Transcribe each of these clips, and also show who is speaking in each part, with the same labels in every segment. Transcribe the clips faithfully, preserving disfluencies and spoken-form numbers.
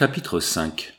Speaker 1: Chapitre cinq.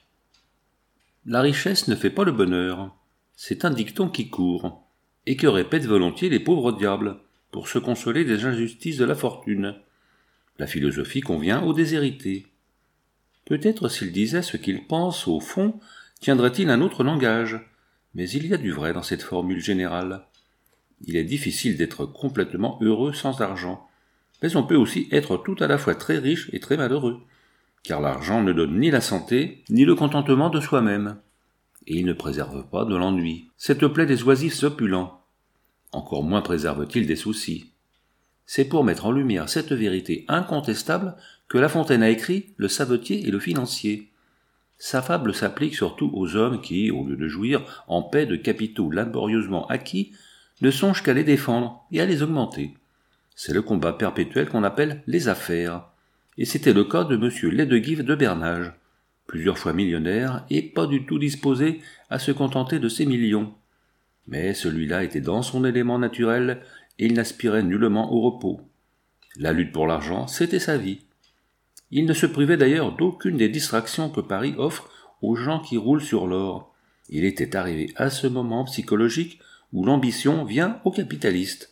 Speaker 1: La richesse ne fait pas le bonheur. C'est un dicton qui court, et que répètent volontiers les pauvres diables, pour se consoler des injustices de la fortune. La philosophie convient aux déshérités. Peut-être s'il disait ce qu'il pense, au fond, tiendrait-il un autre langage, mais il y a du vrai dans cette formule générale. Il est difficile d'être complètement heureux sans argent, mais on peut aussi être tout à la fois très riche et très malheureux, car l'argent ne donne ni la santé, ni le contentement de soi-même, et il ne préserve pas de l'ennui, cette plaie des oisifs opulents. Encore moins préserve-t-il des soucis. C'est pour mettre en lumière cette vérité incontestable que La Fontaine a écrit Le Savetier et le Financier. Sa fable s'applique surtout aux hommes qui, au lieu de jouir en paix de capitaux laborieusement acquis, ne songent qu'à les défendre et à les augmenter. C'est le combat perpétuel qu'on appelle les affaires. Et c'était le cas de M. Lesdeguives de Bernage, plusieurs fois millionnaire et pas du tout disposé à se contenter de ses millions. Mais celui-là était dans son élément naturel et il n'aspirait nullement au repos. La lutte pour l'argent, c'était sa vie. Il ne se privait d'ailleurs d'aucune des distractions que Paris offre aux gens qui roulent sur l'or. Il était arrivé à ce moment psychologique où l'ambition vient aux capitalistes.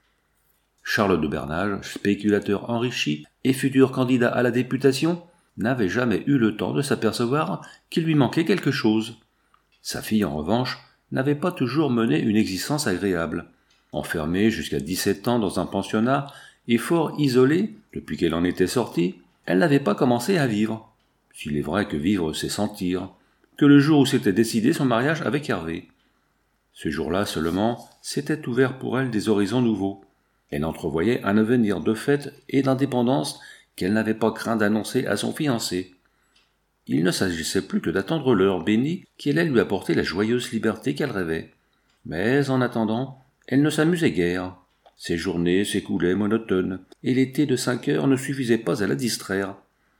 Speaker 1: Charles de Bernage, spéculateur enrichi et futur candidat à la députation, n'avait jamais eu le temps de s'apercevoir qu'il lui manquait quelque chose. Sa fille, en revanche, n'avait pas toujours mené une existence agréable. Enfermée jusqu'à dix-sept ans dans un pensionnat et fort isolée depuis qu'elle en était sortie, elle n'avait pas commencé à vivre. S'il est vrai que vivre, c'est sentir, que le jour où s'était décidé son mariage avec Hervé. Ce jour-là seulement, s'étaient ouverts pour elle des horizons nouveaux. Elle entrevoyait un avenir de fête et d'indépendance qu'elle n'avait pas craint d'annoncer à son fiancé. Il ne s'agissait plus que d'attendre l'heure bénie qui allait lui apporter la joyeuse liberté qu'elle rêvait. Mais en attendant, elle ne s'amusait guère. Ses journées s'écoulaient monotones, et l'été de cinq heures ne suffisait pas à la distraire.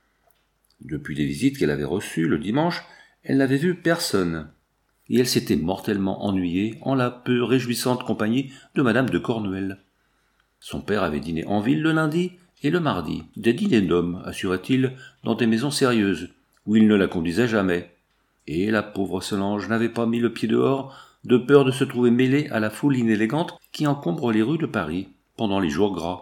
Speaker 1: Depuis les visites qu'elle avait reçues le dimanche, elle n'avait vu personne, et elle s'était mortellement ennuyée en la peu réjouissante compagnie de madame de Cornuel. Son père avait dîné en ville le lundi et le mardi, des dîners d'hommes, assurait-il, dans des maisons sérieuses, où il ne la conduisait jamais. Et la pauvre Solange n'avait pas mis le pied dehors, de peur de se trouver mêlée à la foule inélégante qui encombre les rues de Paris, pendant les jours gras.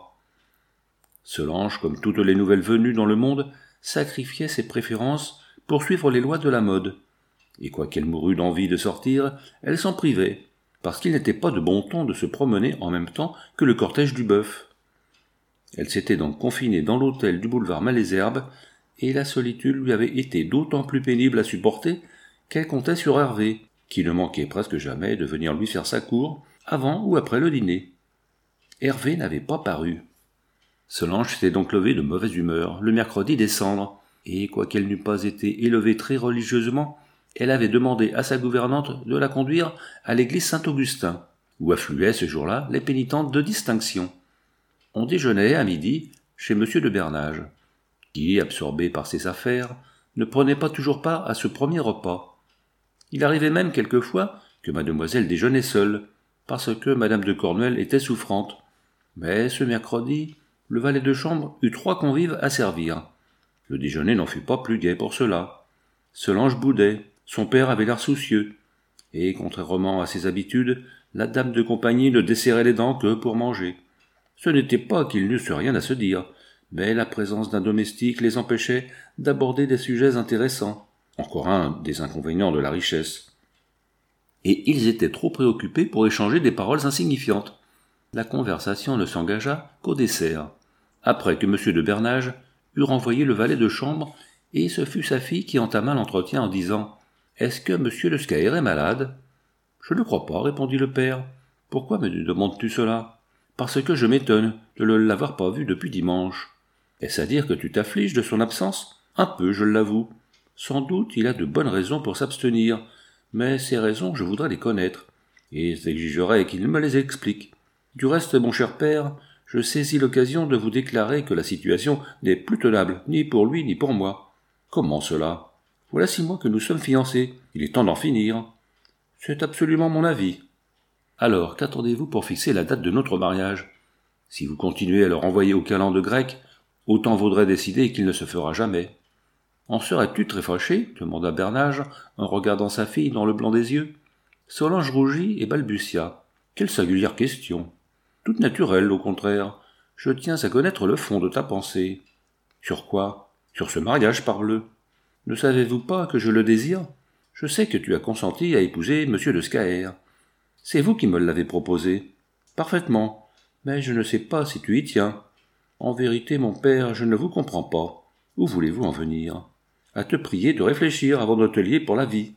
Speaker 1: Solange, comme toutes les nouvelles venues dans le monde, sacrifiait ses préférences pour suivre les lois de la mode. Et quoiqu'elle mourût d'envie de sortir, elle s'en privait, parce qu'il n'était pas de bon ton de se promener en même temps que le cortège du bœuf. Elle s'était donc confinée dans l'hôtel du boulevard Malesherbes, et la solitude lui avait été d'autant plus pénible à supporter qu'elle comptait sur Hervé, qui ne manquait presque jamais de venir lui faire sa cour, avant ou après le dîner. Hervé n'avait pas paru. Solange s'était donc levée de mauvaise humeur le mercredi des Cendres, et quoiqu'elle n'eût pas été élevée très religieusement, elle avait demandé à sa gouvernante de la conduire à l'église Saint-Augustin, où affluaient ce jour-là les pénitentes de distinction. On déjeunait à midi chez M. de Bernage, qui, absorbé par ses affaires, ne prenait pas toujours part à ce premier repas. Il arrivait même quelquefois que mademoiselle déjeunait seule, parce que madame de Cornuel était souffrante. Mais ce mercredi, le valet de chambre eut trois convives à servir. Le déjeuner n'en fut pas plus gai pour cela. Solange boudait, son père avait l'air soucieux, et, contrairement à ses habitudes, la dame de compagnie ne desserrait les dents que pour manger. Ce n'était pas qu'ils n'eussent rien à se dire, mais la présence d'un domestique les empêchait d'aborder des sujets intéressants, encore un des inconvénients de la richesse. Et ils étaient trop préoccupés pour échanger des paroles insignifiantes. La conversation ne s'engagea qu'au dessert, après que M. de Bernage eut renvoyé le valet de chambre, et ce fut sa fille qui entama l'entretien en disant « Est-ce que M. de Scaër est malade ?»« Je ne crois pas, répondit le père. Pourquoi me demandes-tu cela ? Parce que je m'étonne de ne l'avoir pas vu depuis dimanche. Est-ce à dire que tu t'affliges de son absence ? Un peu, je l'avoue. Sans doute il a de bonnes raisons pour s'abstenir, mais ces raisons je voudrais les connaître, et j'exigerais qu'il me les explique. Du reste, mon cher père, je saisis l'occasion de vous déclarer que la situation n'est plus tenable, ni pour lui ni pour moi. Comment cela ? Voilà six mois que nous sommes fiancés, il est temps d'en finir. C'est absolument mon avis. Alors, qu'attendez-vous pour fixer la date de notre mariage ? Si vous continuez à le renvoyer au calendes grec, autant vaudrait décider qu'il ne se fera jamais. En serais-tu très fâché demanda Bernage, en regardant sa fille dans le blanc des yeux. Solange rougit et balbutia. Quelle singulière question. Toute naturelle, au contraire. Je tiens à connaître le fond de ta pensée. Sur quoi? Sur ce mariage, parbleu. Ne savez-vous pas que je le désire? Je sais que tu as consenti à épouser monsieur de Scaër. C'est vous qui me l'avez proposé. Parfaitement. Mais je ne sais pas si tu y tiens. En vérité, mon père, je ne vous comprends pas. Où voulez-vous en venir? À te prier de réfléchir avant de te lier pour la vie.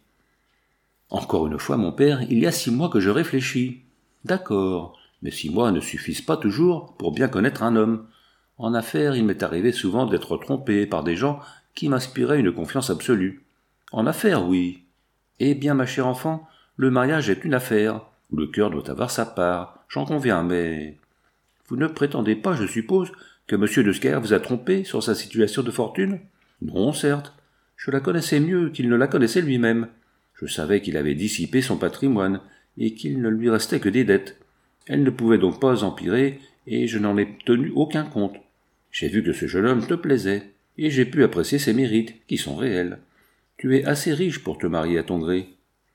Speaker 1: Encore une fois, mon père, il y a six mois que je réfléchis. D'accord, mais six mois ne suffisent pas toujours pour bien connaître un homme. En affaires, il m'est arrivé souvent d'être trompé par des gens qui m'inspiraient une confiance absolue. En affaires, oui. Eh bien, ma chère enfant, le mariage est une affaire, où le cœur doit avoir sa part, j'en conviens, mais... Vous ne prétendez pas, je suppose, que M. de Scaër vous a trompé sur sa situation de fortune? Non, certes. Je la connaissais mieux qu'il ne la connaissait lui-même. Je savais qu'il avait dissipé son patrimoine, et qu'il ne lui restait que des dettes. Elle ne pouvait donc pas empirer, et je n'en ai tenu aucun compte. J'ai vu que ce jeune homme te plaisait, et j'ai pu apprécier ses mérites, qui sont réels. Tu es assez riche pour te marier à ton gré.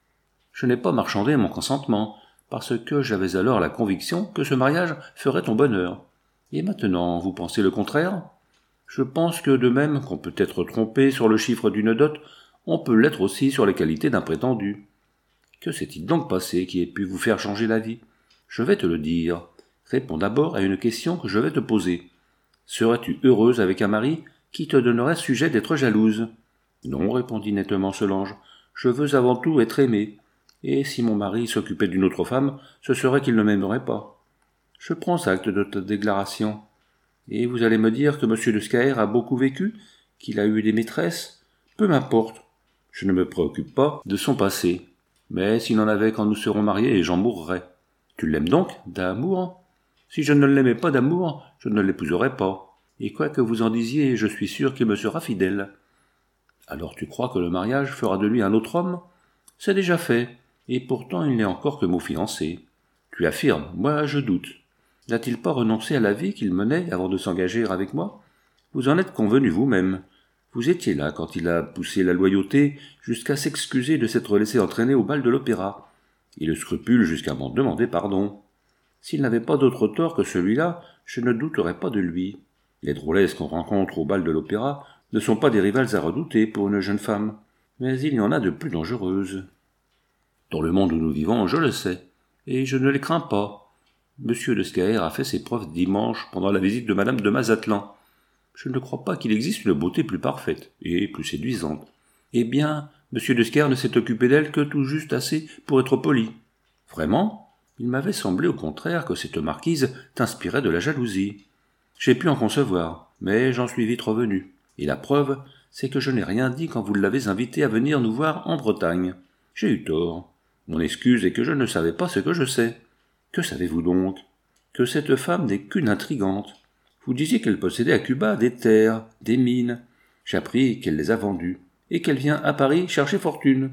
Speaker 1: Je n'ai pas marchandé mon consentement, parce que j'avais alors la conviction que ce mariage ferait ton bonheur. Et maintenant, vous pensez le contraire? Je pense que de même qu'on peut être trompé sur le chiffre d'une dot, on peut l'être aussi sur les qualités d'un prétendu. Que s'est-il donc passé qui ait pu vous faire changer d'avis? Je vais te le dire. Réponds d'abord à une question que je vais te poser. Serais-tu heureuse avec un mari qui te donnerait sujet d'être jalouse? Non, répondit nettement Solange. Je veux avant tout être aimée. Et si mon mari s'occupait d'une autre femme, ce serait qu'il ne m'aimerait pas. Je prends acte de ta déclaration. Et vous allez me dire que M. de Scaër a beaucoup vécu, qu'il a eu des maîtresses? Peu m'importe. Je ne me préoccupe pas de son passé. Mais s'il en avait quand nous serons mariés, j'en mourrais. Tu l'aimes donc, d'amour? Si je ne l'aimais pas d'amour, je ne l'épouserais pas. Et quoi que vous en disiez, je suis sûr qu'il me sera fidèle. Alors tu crois que le mariage fera de lui un autre homme? C'est déjà fait, et pourtant il n'est encore que mon fiancé. Tu affirmes, moi je doute. N'a-t-il pas renoncé à la vie qu'il menait avant de s'engager avec moi? Vous en êtes convenu vous-même. Vous étiez là quand il a poussé la loyauté jusqu'à s'excuser de s'être laissé entraîner au bal de l'opéra, et le scrupule jusqu'à m'en demander pardon. S'il n'avait pas d'autre tort que celui-là, je ne douterais pas de lui. Les drôlesses qu'on rencontre au bal de l'opéra ne sont pas des rivales à redouter pour une jeune femme, mais il y en a de plus dangereuses. Dans le monde où nous vivons, je le sais, et je ne les crains pas. Monsieur de Scaër a fait ses preuves dimanche pendant la visite de madame de Mazatlan. Je ne crois pas qu'il existe une beauté plus parfaite et plus séduisante. Eh bien, monsieur de Scaër ne s'est occupé d'elle que tout juste assez pour être poli. Vraiment? Il m'avait semblé au contraire que cette marquise t'inspirait de la jalousie. J'ai pu en concevoir, mais j'en suis vite revenu. Et la preuve, c'est que je n'ai rien dit quand vous l'avez invitée à venir nous voir en Bretagne. J'ai eu tort. Mon excuse est que je ne savais pas ce que je sais. Que savez-vous donc? Que cette femme n'est qu'une intrigante. Vous disiez qu'elle possédait à Cuba des terres, des mines. J'ai appris qu'elle les a vendues, et qu'elle vient à Paris chercher fortune.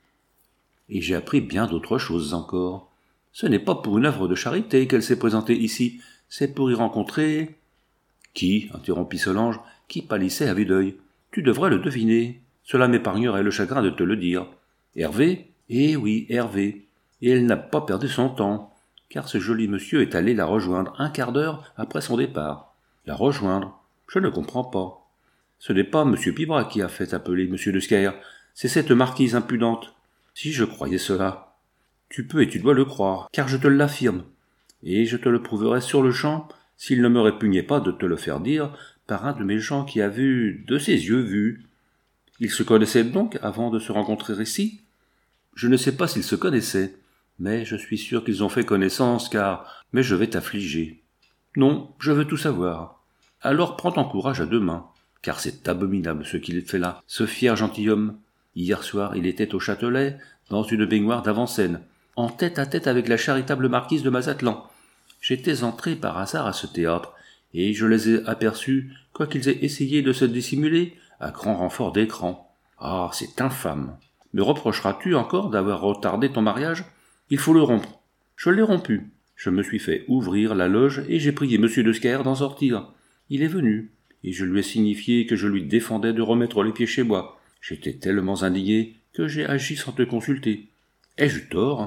Speaker 1: Et j'ai appris bien d'autres choses encore. Ce n'est pas pour une œuvre de charité qu'elle s'est présentée ici, c'est pour y rencontrer... Qui? Interrompit Solange, qui pâlissait à vue d'œil. Tu devrais le deviner. Cela m'épargnerait le chagrin de te le dire. Hervé? Eh oui, Hervé. Et elle n'a pas perdu son temps, car ce joli monsieur est allé la rejoindre un quart d'heure après son départ. La rejoindre? Je ne comprends pas. Ce n'est pas M. Pibra qui a fait appeler M. de Scaër, c'est cette marquise impudente. Si je croyais cela. Tu peux et tu dois le croire, car je te l'affirme. Et je te le prouverai sur le champ, s'il ne me répugnait pas de te le faire dire par un de mes gens qui a vu, de ses yeux vus. Ils se connaissaient donc avant de se rencontrer ici? Je ne sais pas s'ils se connaissaient, mais je suis sûr qu'ils ont fait connaissance, car... Mais je vais t'affliger. Non, je veux tout savoir. Alors prends ton courage à deux mains, car c'est abominable ce qu'il fait là, ce fier gentilhomme. Hier soir, il était au Châtelet, dans une baignoire d'avant-scène, en tête-à-tête avec la charitable marquise de Mazatlan. J'étais entré par hasard à ce théâtre, et je les ai aperçus, quoiqu'ils aient essayé de se dissimuler, à grand renfort d'écran. Ah, c'est infâme. Me reprocheras-tu encore d'avoir retardé ton mariage? Il faut le rompre. Je l'ai rompu. Je me suis fait ouvrir la loge et j'ai prié M. de Scaër d'en sortir. Il est venu, et je lui ai signifié que je lui défendais de remettre les pieds chez moi. J'étais tellement indigné que j'ai agi sans te consulter. Ai-je eu tort ?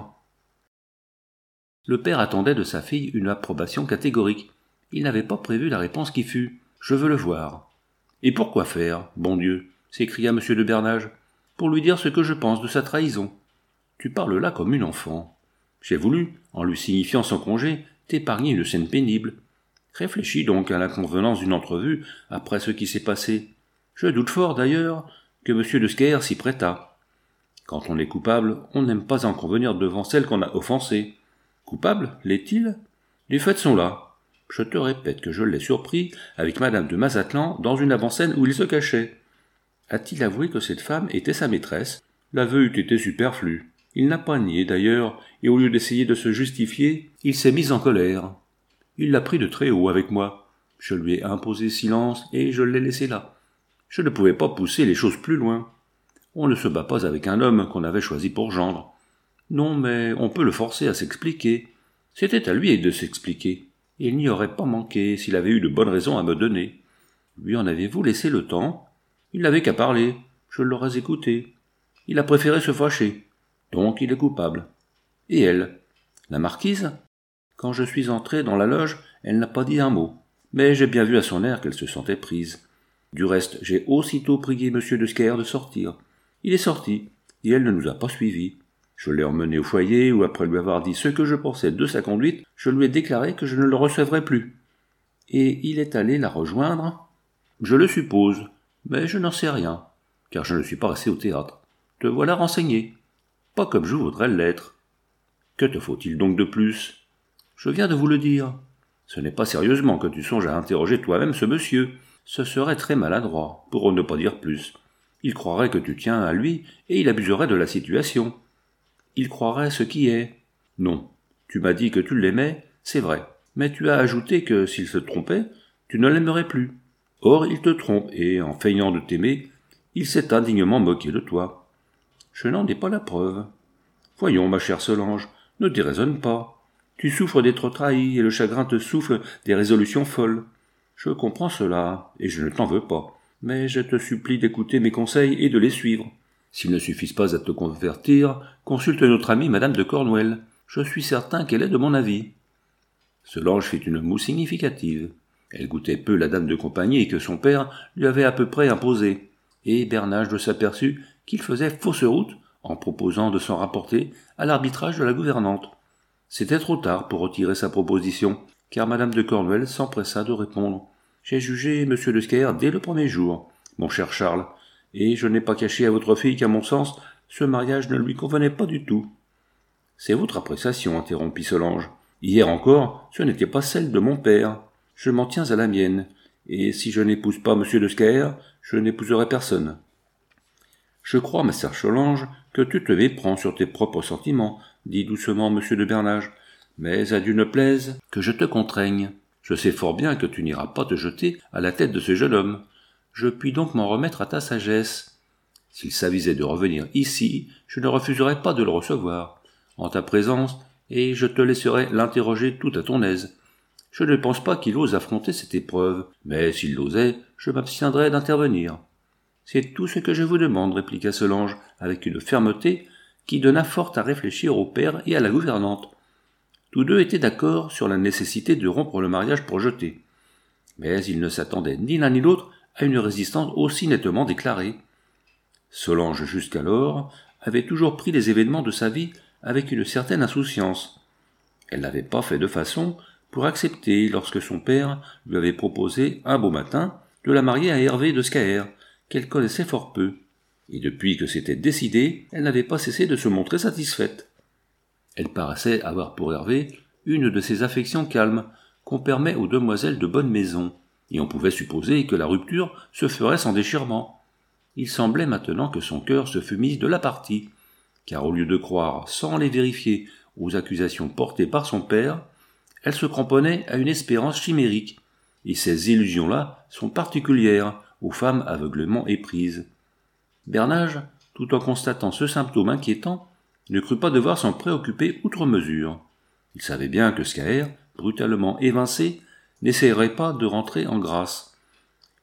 Speaker 1: Le père attendait de sa fille une approbation catégorique. Il n'avait pas prévu la réponse qui fut « Je veux le voir ». « Et pourquoi faire, bon Dieu ?» s'écria M. de Bernage. « Pour lui dire ce que je pense de sa trahison. Tu parles là comme une enfant. J'ai voulu, en lui signifiant son congé, t'épargner une scène pénible. Réfléchis donc à l'inconvenance d'une entrevue après ce qui s'est passé. Je doute fort, d'ailleurs, que M. de Scaër s'y prêtât. Quand on est coupable, on n'aime pas en convenir devant celle qu'on a offensée. Coupable, l'est-il ? Les faits sont là. Je te répète que je l'ai surpris avec madame de Mazatlan dans une avant-scène où il se cachait. A-t-il avoué que cette femme était sa maîtresse ? L'aveu eût été superflu. Il n'a pas nié, d'ailleurs, et au lieu d'essayer de se justifier, il s'est mis en colère. Il l'a pris de très haut avec moi. Je lui ai imposé silence et je l'ai laissé là. Je ne pouvais pas pousser les choses plus loin. On ne se bat pas avec un homme qu'on avait choisi pour gendre. Non, mais on peut le forcer à s'expliquer. C'était à lui de s'expliquer. Il n'y aurait pas manqué s'il avait eu de bonnes raisons à me donner. Lui en avez-vous laissé le temps ? Il n'avait qu'à parler. Je l'aurais écouté. Il a préféré se fâcher. Donc il est coupable. Et elle ? La marquise ? Quand je suis entré dans la loge, elle n'a pas dit un mot. Mais j'ai bien vu à son air qu'elle se sentait prise. Du reste, j'ai aussitôt prié M. de Scaër de sortir. Il est sorti, et elle ne nous a pas suivis. Je l'ai emmené au foyer où, après lui avoir dit ce que je pensais de sa conduite, je lui ai déclaré que je ne le recevrais plus. Et il est allé la rejoindre ? Je le suppose, mais je n'en sais rien, car je ne suis pas resté au théâtre. Te voilà renseigné. Pas comme je voudrais l'être. Que te faut-il donc de plus ? Je viens de vous le dire. Ce n'est pas sérieusement que tu songes à interroger toi-même ce monsieur. Ce serait très maladroit, pour ne pas dire plus. Il croirait que tu tiens à lui, et il abuserait de la situation. Il croirait ce qui est. Non, tu m'as dit que tu l'aimais, c'est vrai, mais tu as ajouté que, s'il se trompait, tu ne l'aimerais plus. Or, il te trompe, et, en feignant de t'aimer, il s'est indignement moqué de toi. Je n'en ai pas la preuve. Voyons, ma chère Solange, ne déraisonne pas. Tu souffres d'être trahi, et le chagrin te souffle des résolutions folles. Je comprends cela, et je ne t'en veux pas, mais je te supplie d'écouter mes conseils et de les suivre. S'ils ne suffisent pas à te convertir, consulte notre amie madame de Cornouel. Je suis certain qu'elle est de mon avis. Solange fit une moue significative. Elle goûtait peu la dame de compagnie que son père lui avait à peu près imposée, et Bernage de s'aperçut qu'il faisait fausse route en proposant de s'en rapporter à l'arbitrage de la gouvernante. C'était trop tard pour retirer sa proposition, car madame de Cornouel s'empressa de répondre. « J'ai jugé M. de Scaër dès le premier jour, mon cher Charles, et je n'ai pas caché à votre fille qu'à mon sens, ce mariage ne lui convenait pas du tout. »« C'est votre appréciation, interrompit Solange. Hier encore, ce n'était pas celle de mon père. Je m'en tiens à la mienne, et si je n'épouse pas M. de Scaër, je n'épouserai personne. »« Je crois, ma sœur Solange, que tu te méprends sur tes propres sentiments, dit doucement M. de Bernage, mais à Dieu ne plaise que je te contraigne. Je sais fort bien que tu n'iras pas te jeter à la tête de ce jeune homme. Je puis donc m'en remettre à ta sagesse. S'il s'avisait de revenir ici, je ne refuserais pas de le recevoir, en ta présence, et je te laisserai l'interroger tout à ton aise. Je ne pense pas qu'il ose affronter cette épreuve, mais s'il l'osait, je m'abstiendrais d'intervenir. C'est tout ce que je vous demande, répliqua Solange, avec une fermeté qui donna fort à réfléchir au père et à la gouvernante. Tous deux étaient d'accord sur la nécessité de rompre le mariage projeté. Mais ils ne s'attendaient ni l'un ni l'autre à une résistance aussi nettement déclarée. Solange, jusqu'alors, avait toujours pris les événements de sa vie avec une certaine insouciance. Elle n'avait pas fait de façon pour accepter lorsque son père lui avait proposé, un beau matin, de la marier à Hervé de Scaër, qu'elle connaissait fort peu, et depuis que c'était décidé, elle n'avait pas cessé de se montrer satisfaite. Elle paraissait avoir pour Hervé une de ces affections calmes qu'on permet aux demoiselles de bonne maison, et on pouvait supposer que la rupture se ferait sans déchirement. Il semblait maintenant que son cœur se fût mis de la partie, car au lieu de croire, sans les vérifier, aux accusations portées par son père, elle se cramponnait à une espérance chimérique, et ces illusions-là sont particulières aux femmes aveuglément éprises. Bernage, tout en constatant ce symptôme inquiétant, ne crut pas devoir s'en préoccuper outre mesure. Il savait bien que Scaër, brutalement évincé, n'essayerait pas de rentrer en grâce.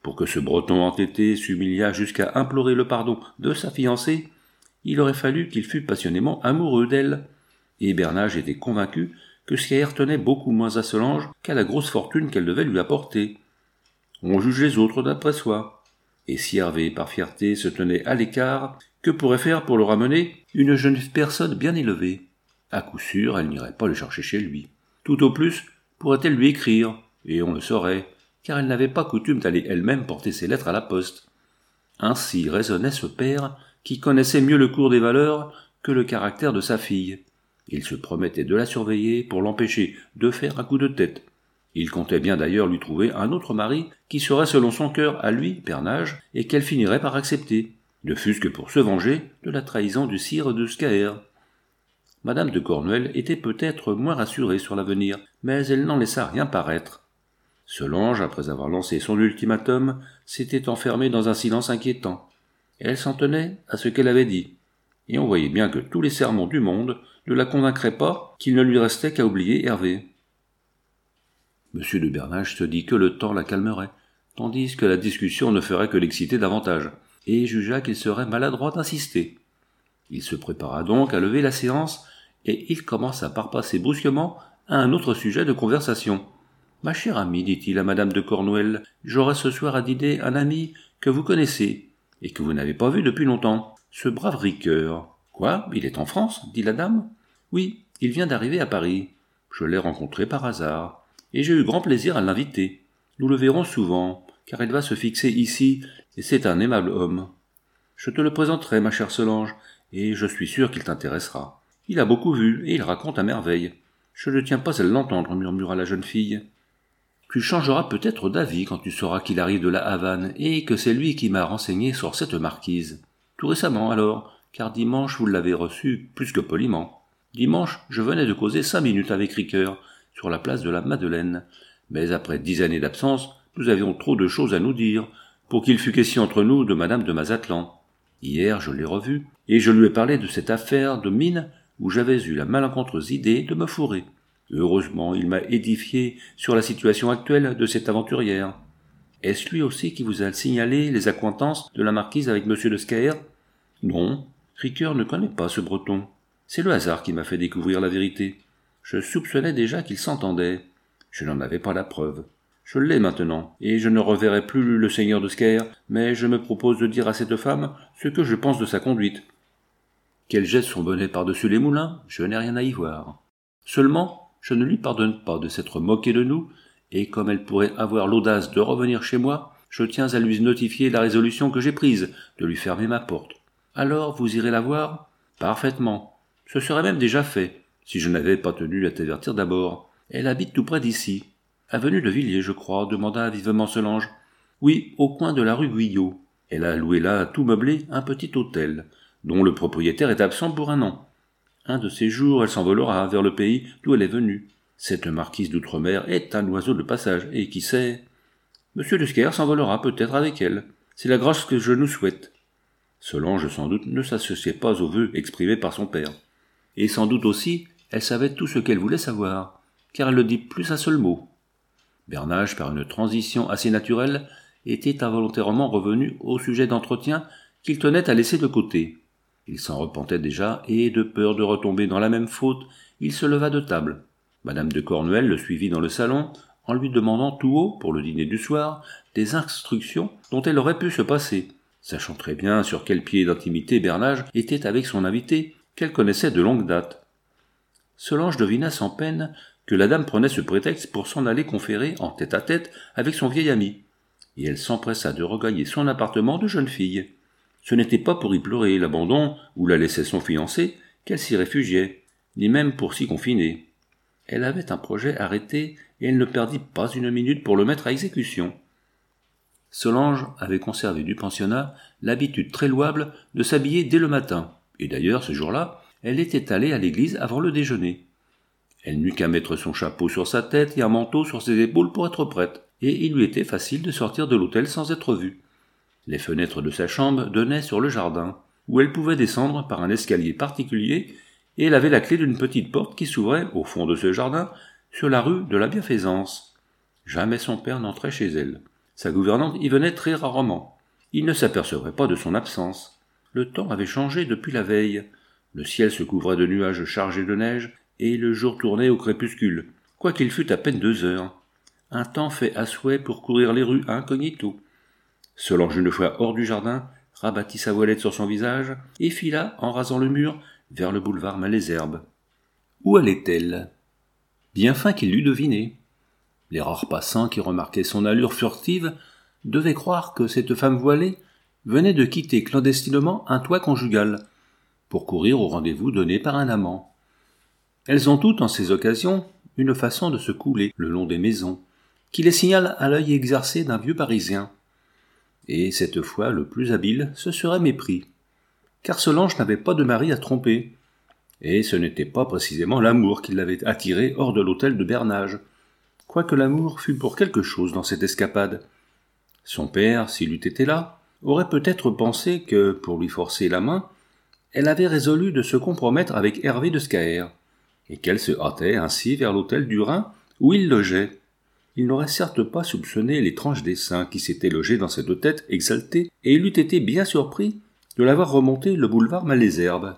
Speaker 1: Pour que ce Breton entêté s'humiliât jusqu'à implorer le pardon de sa fiancée, il aurait fallu qu'il fût passionnément amoureux d'elle, et Bernage était convaincu que Scaër tenait beaucoup moins à Solange qu'à la grosse fortune qu'elle devait lui apporter. On juge les autres d'après soi, et si Hervé, par fierté, se tenait à l'écart, que pourrait faire pour le ramener une jeune personne bien élevée? À coup sûr, elle n'irait pas le chercher chez lui. Tout au plus pourrait-elle lui écrire, et on le saurait, car elle n'avait pas coutume d'aller elle-même porter ses lettres à la poste. Ainsi raisonnait ce père, qui connaissait mieux le cours des valeurs que le caractère de sa fille. Il se promettait de la surveiller pour l'empêcher de faire un coup de tête. Il comptait bien d'ailleurs lui trouver un autre mari qui serait selon son cœur à lui, Bernage, et qu'elle finirait par accepter, ne fût-ce que pour se venger de la trahison du sire de Scaër. Madame de Cornuelle était peut-être moins rassurée sur l'avenir, mais elle n'en laissa rien paraître. Solange, après avoir lancé son ultimatum, s'était enfermée dans un silence inquiétant. Elle s'en tenait à ce qu'elle avait dit, et on voyait bien que tous les sermons du monde ne la convaincraient pas qu'il ne lui restait qu'à oublier Hervé. Monsieur de Bernage se dit que le temps la calmerait, tandis que la discussion ne ferait que l'exciter davantage, et jugea qu'il serait maladroit d'insister. Il se prépara donc à lever la séance, et il commença par passer brusquement à un autre sujet de conversation. « Ma chère amie, dit-il à madame de Cornuelle, j'aurai ce soir à dîner un ami que vous connaissez, et que vous n'avez pas vu depuis longtemps, ce brave Ricoeur. »« Quoi, il est en France ?» dit la dame. « Oui, il vient d'arriver à Paris. Je l'ai rencontré par hasard, et j'ai eu grand plaisir à l'inviter. Nous le verrons souvent, car il va se fixer ici, et c'est un aimable homme. Je te le présenterai, ma chère Solange, et je suis sûr qu'il t'intéressera. Il a beaucoup vu, et il raconte à merveille. Je ne tiens pas à l'entendre, murmura la jeune fille. Tu changeras peut-être d'avis quand tu sauras qu'il arrive de la Havane, et que c'est lui qui m'a renseigné sur cette marquise. Tout récemment, alors, car dimanche vous l'avez reçu plus que poliment. Dimanche, je venais de causer cinq minutes avec Ricoeur, sur la place de la Madeleine. Mais après dix années d'absence, nous avions trop de choses à nous dire, pour qu'il fût question entre nous de madame de Mazatlan. Hier, je l'ai revu, et je lui ai parlé de cette affaire de mine où j'avais eu la malencontreuse idée de me fourrer. Heureusement, il m'a édifié sur la situation actuelle de cette aventurière. Est-ce lui aussi qui vous a signalé les accointances de la marquise avec monsieur de Scaër? Non, Ricoeur ne connaît pas ce Breton. C'est le hasard qui m'a fait découvrir la vérité. Je soupçonnais déjà qu'ils s'entendaient. Je n'en avais pas la preuve. Je l'ai maintenant, et je ne reverrai plus le seigneur de Scaër, mais je me propose de dire à cette femme ce que je pense de sa conduite. Qu'elle jette son bonnet par-dessus les moulins, je n'ai rien à y voir. Seulement, je ne lui pardonne pas de s'être moquée de nous, et comme elle pourrait avoir l'audace de revenir chez moi, je tiens à lui notifier la résolution que j'ai prise, de lui fermer ma porte. Alors, vous irez la voir? Parfaitement. Ce serait même déjà fait, si je n'avais pas tenu à t'avertir d'abord. Elle habite tout près d'ici. Avenue de Villiers, je crois, demanda vivement Solange. Oui, au coin de la rue Guyot. Elle a loué là, tout meublé, un petit hôtel, dont le propriétaire est absent pour un an. Un de ces jours, elle s'envolera vers le pays d'où elle est venue. Cette marquise d'outre-mer est un oiseau de passage, et qui sait... Monsieur de Scaër s'envolera peut-être avec elle. C'est la grâce que je nous souhaite. Solange, sans doute, ne s'associait pas aux vœux exprimés par son père. Et sans doute aussi, elle savait tout ce qu'elle voulait savoir, car elle le dit plus un seul mot. Bernage, par une transition assez naturelle, était involontairement revenu au sujet d'entretien qu'il tenait à laisser de côté. Il s'en repentait déjà, et, de peur de retomber dans la même faute, il se leva de table. Madame de Cornuelle le suivit dans le salon, en lui demandant tout haut, pour le dîner du soir, des instructions dont elle aurait pu se passer, sachant très bien sur quel pied d'intimité Bernage était avec son invité, qu'elle connaissait de longue date. Solange devina sans peine que la dame prenait ce prétexte pour s'en aller conférer en tête-à-tête avec son vieil ami, et elle s'empressa de regagner son appartement de jeune fille. Ce n'était pas pour y pleurer l'abandon où la laissait son fiancé qu'elle s'y réfugiait, ni même pour s'y confiner. Elle avait un projet arrêté, et elle ne perdit pas une minute pour le mettre à exécution. Solange avait conservé du pensionnat l'habitude très louable de s'habiller dès le matin, et d'ailleurs, ce jour-là, elle était allée à l'église avant le déjeuner. Elle n'eut qu'à mettre son chapeau sur sa tête et un manteau sur ses épaules pour être prête, et il lui était facile de sortir de l'hôtel sans être vue. Les fenêtres de sa chambre donnaient sur le jardin, où elle pouvait descendre par un escalier particulier, et elle avait la clé d'une petite porte qui s'ouvrait, au fond de ce jardin, sur la rue de la Bienfaisance. Jamais son père n'entrait chez elle. Sa gouvernante y venait très rarement. Il ne s'apercevrait pas de son absence. Le temps avait changé depuis la veille. Le ciel se couvrait de nuages chargés de neige, et le jour tournait au crépuscule, quoiqu'il fût à peine deux heures. Un temps fait à souhait pour courir les rues incognito. Solange, une fois hors du jardin, rabattit sa voilette sur son visage et fila, en rasant le mur, vers le boulevard Malesherbes. Où allait-elle? Bien fin qu'il l'eût deviné. Les rares passants qui remarquaient son allure furtive devaient croire que cette femme voilée venait de quitter clandestinement un toit conjugal pour courir au rendez-vous donné par un amant. Elles ont toutes, en ces occasions, une façon de se couler le long des maisons, qui les signale à l'œil exercé d'un vieux Parisien. Et cette fois, le plus habile, ce serait mépris. Car Solange n'avait pas de mari à tromper, et ce n'était pas précisément l'amour qui l'avait attiré hors de l'hôtel de Bernage, quoique l'amour fût pour quelque chose dans cette escapade. Son père, s'il eût été là, aurait peut-être pensé que, pour lui forcer la main, elle avait résolu de se compromettre avec Hervé de Scaër, et qu'elle se hâtait ainsi vers l'hôtel du Rhin où il logeait. Il n'aurait certes pas soupçonné l'étrange dessein qui s'était logé dans cette tête exaltée, et il eût été bien surpris de la voir remonter le boulevard Malesherbes.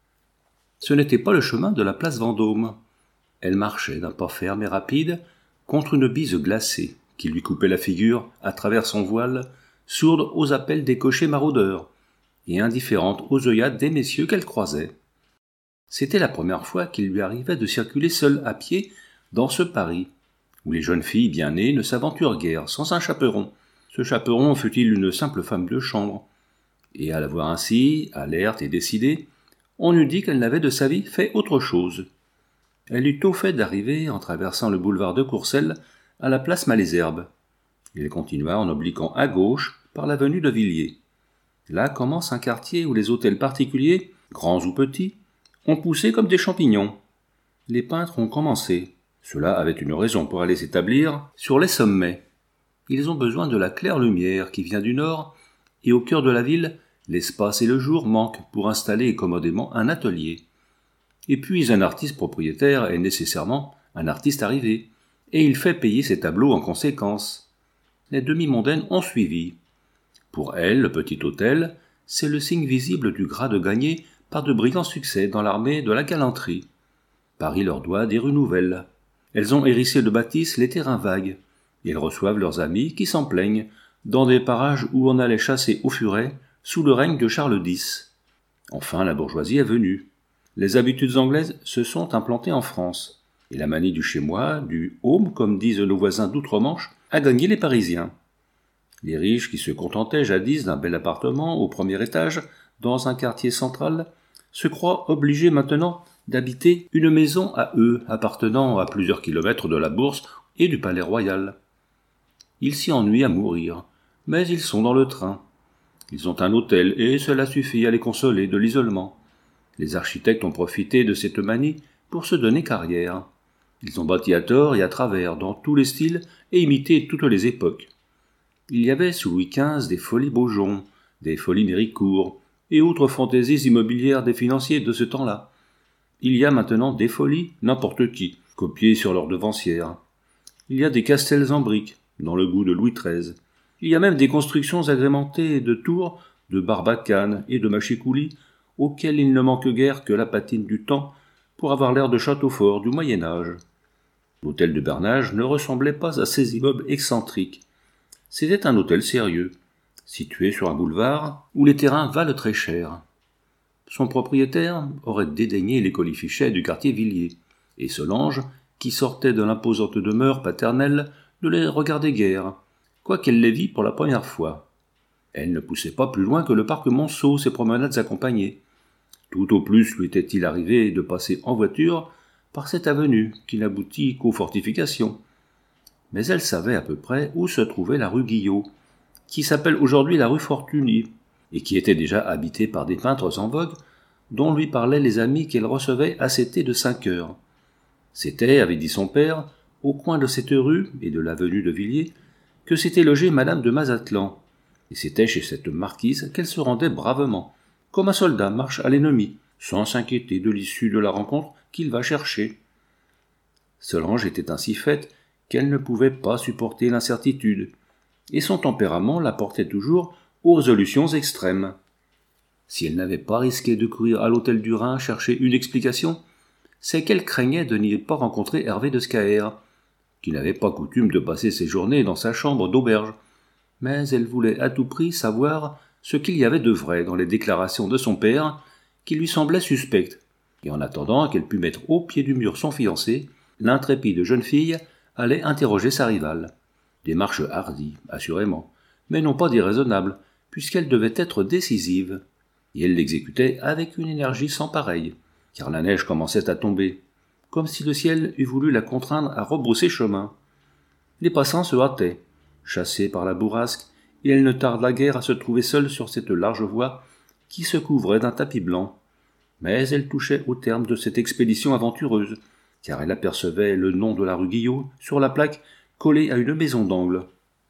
Speaker 1: Ce n'était pas le chemin de la place Vendôme. Elle marchait d'un pas ferme et rapide contre une bise glacée qui lui coupait la figure à travers son voile, sourde aux appels des cochers maraudeurs et indifférente aux œillades des messieurs qu'elle croisait. C'était la première fois qu'il lui arrivait de circuler seule à pied dans ce Paris, où les jeunes filles bien nées ne s'aventurent guère sans un chaperon, ce chaperon fût-il une simple femme de chambre. Et à la voir ainsi, alerte et décidée, on eût dit qu'elle n'avait de sa vie fait autre chose. Elle eut tôt fait d'arriver, en traversant le boulevard de Courcelles, à la place Malesherbes. Il continua en obliquant à gauche par l'avenue de Villiers. Là commence un quartier où les hôtels particuliers, grands ou petits, ont poussé comme des champignons. Les peintres ont commencé. Cela avait une raison pour aller s'établir sur les sommets. Ils ont besoin de la claire lumière qui vient du nord, et au cœur de la ville, l'espace et le jour manquent pour installer commodément un atelier. Et puis un artiste propriétaire est nécessairement un artiste arrivé, et il fait payer ses tableaux en conséquence. Les demi-mondaines ont suivi. Pour elles, le petit hôtel, c'est le signe visible du grade gagné par de brillants succès dans l'armée de la galanterie. Paris leur doit des rues nouvelles. Elles ont hérissé de bâtisses les terrains vagues, et elles reçoivent leurs amis qui s'en plaignent, dans des parages où on allait chasser au furet sous le règne de Charles X. Enfin, la bourgeoisie est venue. Les habitudes anglaises se sont implantées en France, et la manie du chez-moi, du home, comme disent nos voisins d'outre-Manche, a gagné les Parisiens. Les riches qui se contentaient jadis d'un bel appartement au premier étage, dans un quartier central, se croient obligés maintenant d'habiter une maison à eux, appartenant à plusieurs kilomètres de la Bourse et du Palais Royal. Ils s'y ennuient à mourir, mais ils sont dans le train. Ils ont un hôtel, et cela suffit à les consoler de l'isolement. Les architectes ont profité de cette manie pour se donner carrière. Ils ont bâti à tort et à travers, dans tous les styles, et imité toutes les époques. Il y avait sous Louis quinze des folies Beaujon, des folies Méricourt, et autres fantaisies immobilières des financiers de ce temps-là. Il y a maintenant des folies n'importe qui, copiées sur leurs devancières. Il y a des castels en briques, dans le goût de Louis treize. Il y a même des constructions agrémentées de tours, de barbacanes et de machicoulis, auxquelles il ne manque guère que la patine du temps pour avoir l'air de château fort du Moyen-Âge. L'hôtel de Bernage ne ressemblait pas à ces immeubles excentriques. C'était un hôtel sérieux, situé sur un boulevard où les terrains valent très cher. Son propriétaire aurait dédaigné les colifichets du quartier Villiers, et Solange, qui sortait de l'imposante demeure paternelle, ne les regardait guère, quoiqu'elle les vît pour la première fois. Elle ne poussait pas plus loin que le parc Monceau, ses promenades accompagnées. Tout au plus lui était-il arrivé de passer en voiture par cette avenue qui n'aboutit qu'aux fortifications. Mais elle savait à peu près où se trouvait la rue Guillot, qui s'appelle aujourd'hui la rue Fortuny, et qui était déjà habitée par des peintres en vogue, dont lui parlaient les amis qu'elle recevait à ses thés de cinq heures. C'était, avait dit son père, au coin de cette rue et de l'avenue de Villiers, que s'était logée madame de Mazatlan, et c'était chez cette marquise qu'elle se rendait bravement, comme un soldat marche à l'ennemi, sans s'inquiéter de l'issue de la rencontre qu'il va chercher. Solange était ainsi faite qu'elle ne pouvait pas supporter l'incertitude, et son tempérament la portait toujours aux résolutions extrêmes. Si elle n'avait pas risqué de courir à l'hôtel du Rhin chercher une explication, c'est qu'elle craignait de n'y pas rencontrer Hervé de Scaër, qui n'avait pas coutume de passer ses journées dans sa chambre d'auberge, mais elle voulait à tout prix savoir ce qu'il y avait de vrai dans les déclarations de son père, qui lui semblaient suspectes, et en attendant qu'elle pût mettre au pied du mur son fiancé, l'intrépide jeune fille allait interroger sa rivale. Démarche hardie, assurément, mais non pas déraisonnable, puisqu'elle devait être décisive. Et elle l'exécutait avec une énergie sans pareille, car la neige commençait à tomber, comme si le ciel eût voulu la contraindre à rebrousser chemin. Les passants se hâtaient, chassés par la bourrasque, et elle ne tarda guère à se trouver seule sur cette large voie qui se couvrait d'un tapis blanc. Mais elle touchait au terme de cette expédition aventureuse, car elle apercevait le nom de la rue Guillot sur la plaque collée à une maison d'angle.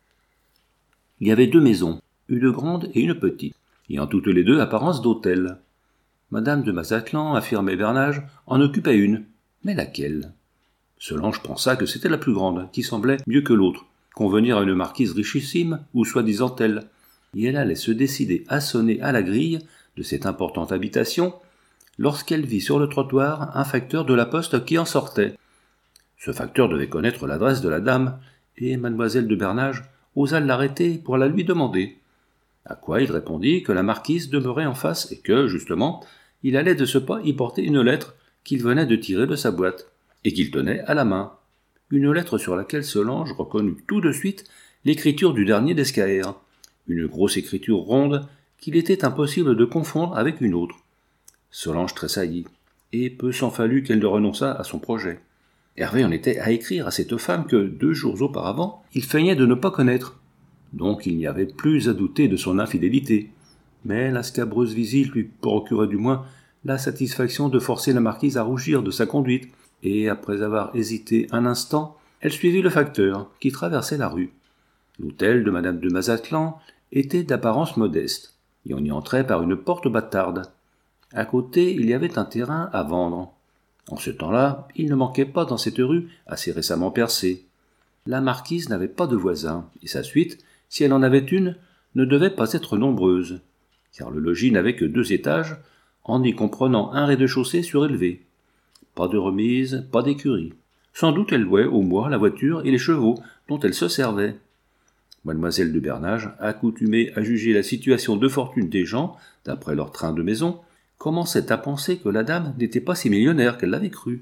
Speaker 1: Il y avait deux maisons, une grande et une petite, ayant toutes les deux apparence d'hôtel. Madame de Mazatlan, affirmait Bernage, en occupait une, mais laquelle? Solange pensa que c'était la plus grande, qui semblait mieux que l'autre, convenir à une marquise richissime, ou soi-disant telle, et elle allait se décider à sonner à la grille de cette importante habitation, lorsqu'elle vit sur le trottoir un facteur de la poste qui en sortait. Ce facteur devait connaître l'adresse de la dame, et mademoiselle de Bernage osa l'arrêter pour la lui demander. À quoi il répondit que la marquise demeurait en face et que, justement, il allait de ce pas y porter une lettre qu'il venait de tirer de sa boîte, et qu'il tenait à la main. Une lettre sur laquelle Solange reconnut tout de suite l'écriture du dernier d'Escaër, une grosse écriture ronde qu'il était impossible de confondre avec une autre. Solange tressaillit, et peu s'en fallut qu'elle ne renonçât à son projet. Hervé en était à écrire à cette femme que, deux jours auparavant, il feignait de ne pas connaître. Donc il n'y avait plus à douter de son infidélité. Mais la scabreuse visite lui procurait du moins la satisfaction de forcer la marquise à rougir de sa conduite, et après avoir hésité un instant, elle suivit le facteur, qui traversait la rue. L'hôtel de madame de Mazatlan était d'apparence modeste, et on y entrait par une porte bâtarde. À côté, il y avait un terrain à vendre. En ce temps-là, il ne manquait pas dans cette rue, assez récemment percée. La marquise n'avait pas de voisins, et sa suite, si elle en avait une, ne devait pas être nombreuse, car le logis n'avait que deux étages, en y comprenant un rez-de-chaussée surélevé. Pas de remise, pas d'écurie. Sans doute elle louait au mois la voiture et les chevaux dont elle se servait. Mademoiselle de Bernage, accoutumée à juger la situation de fortune des gens, d'après leur train de maison, commençait à penser que la dame n'était pas si millionnaire qu'elle l'avait cru.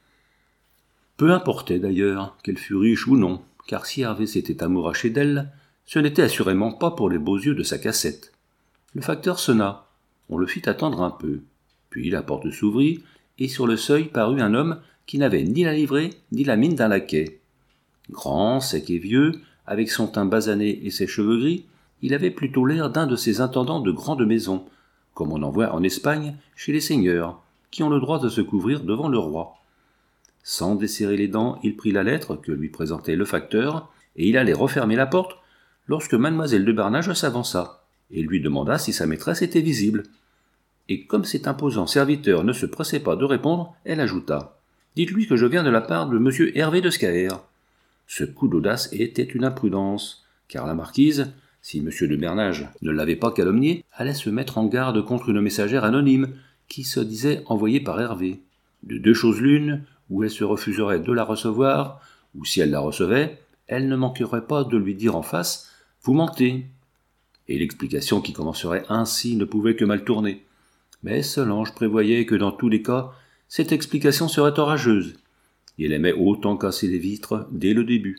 Speaker 1: Peu importait d'ailleurs qu'elle fût riche ou non, car si Hervé s'était amouraché d'elle, ce n'était assurément pas pour les beaux yeux de sa cassette. Le facteur sonna, on le fit attendre un peu, puis la porte s'ouvrit, et sur le seuil parut un homme qui n'avait ni la livrée ni la mine d'un laquais. Grand, sec et vieux, avec son teint basané et ses cheveux gris, il avait plutôt l'air d'un de ces intendants de grande maison, comme on en voit en Espagne chez les seigneurs, qui ont le droit de se couvrir devant le roi. Sans desserrer les dents, il prit la lettre que lui présentait le facteur, et il allait refermer la porte, lorsque mademoiselle de Bernage s'avança, et lui demanda si sa maîtresse était visible. Et comme cet imposant serviteur ne se pressait pas de répondre, elle ajouta « Dites-lui que je viens de la part de monsieur Hervé de Scaër. » Ce coup d'audace était une imprudence, car la marquise, si monsieur de Bernage ne l'avait pas calomnié, allait se mettre en garde contre une messagère anonyme, qui se disait envoyée par Hervé. De deux choses l'une, ou elle se refuserait de la recevoir, ou si elle la recevait, elle ne manquerait pas de lui dire en face « Vous mentez !» Et l'explication qui commencerait ainsi ne pouvait que mal tourner. Mais Solange prévoyait que dans tous les cas, cette explication serait orageuse, et elle aimait autant casser les vitres dès le début.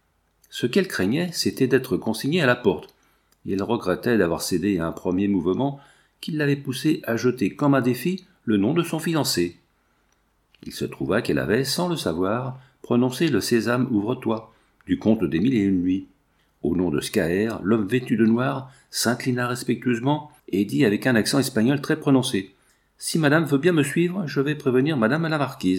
Speaker 1: Ce qu'elle craignait, c'était d'être consignée à la porte, et elle regrettait d'avoir cédé à un premier mouvement qui l'avait poussée à jeter comme un défi le nom de son fiancé. Il se trouva qu'elle avait, sans le savoir, prononcé le Sésame ouvre-toi du conte des Mille et une nuits. Au nom de Scaër, l'homme vêtu de noir s'inclina respectueusement et dit avec un accent espagnol très prononcé « Si madame veut bien me suivre, je vais prévenir madame la marquise. »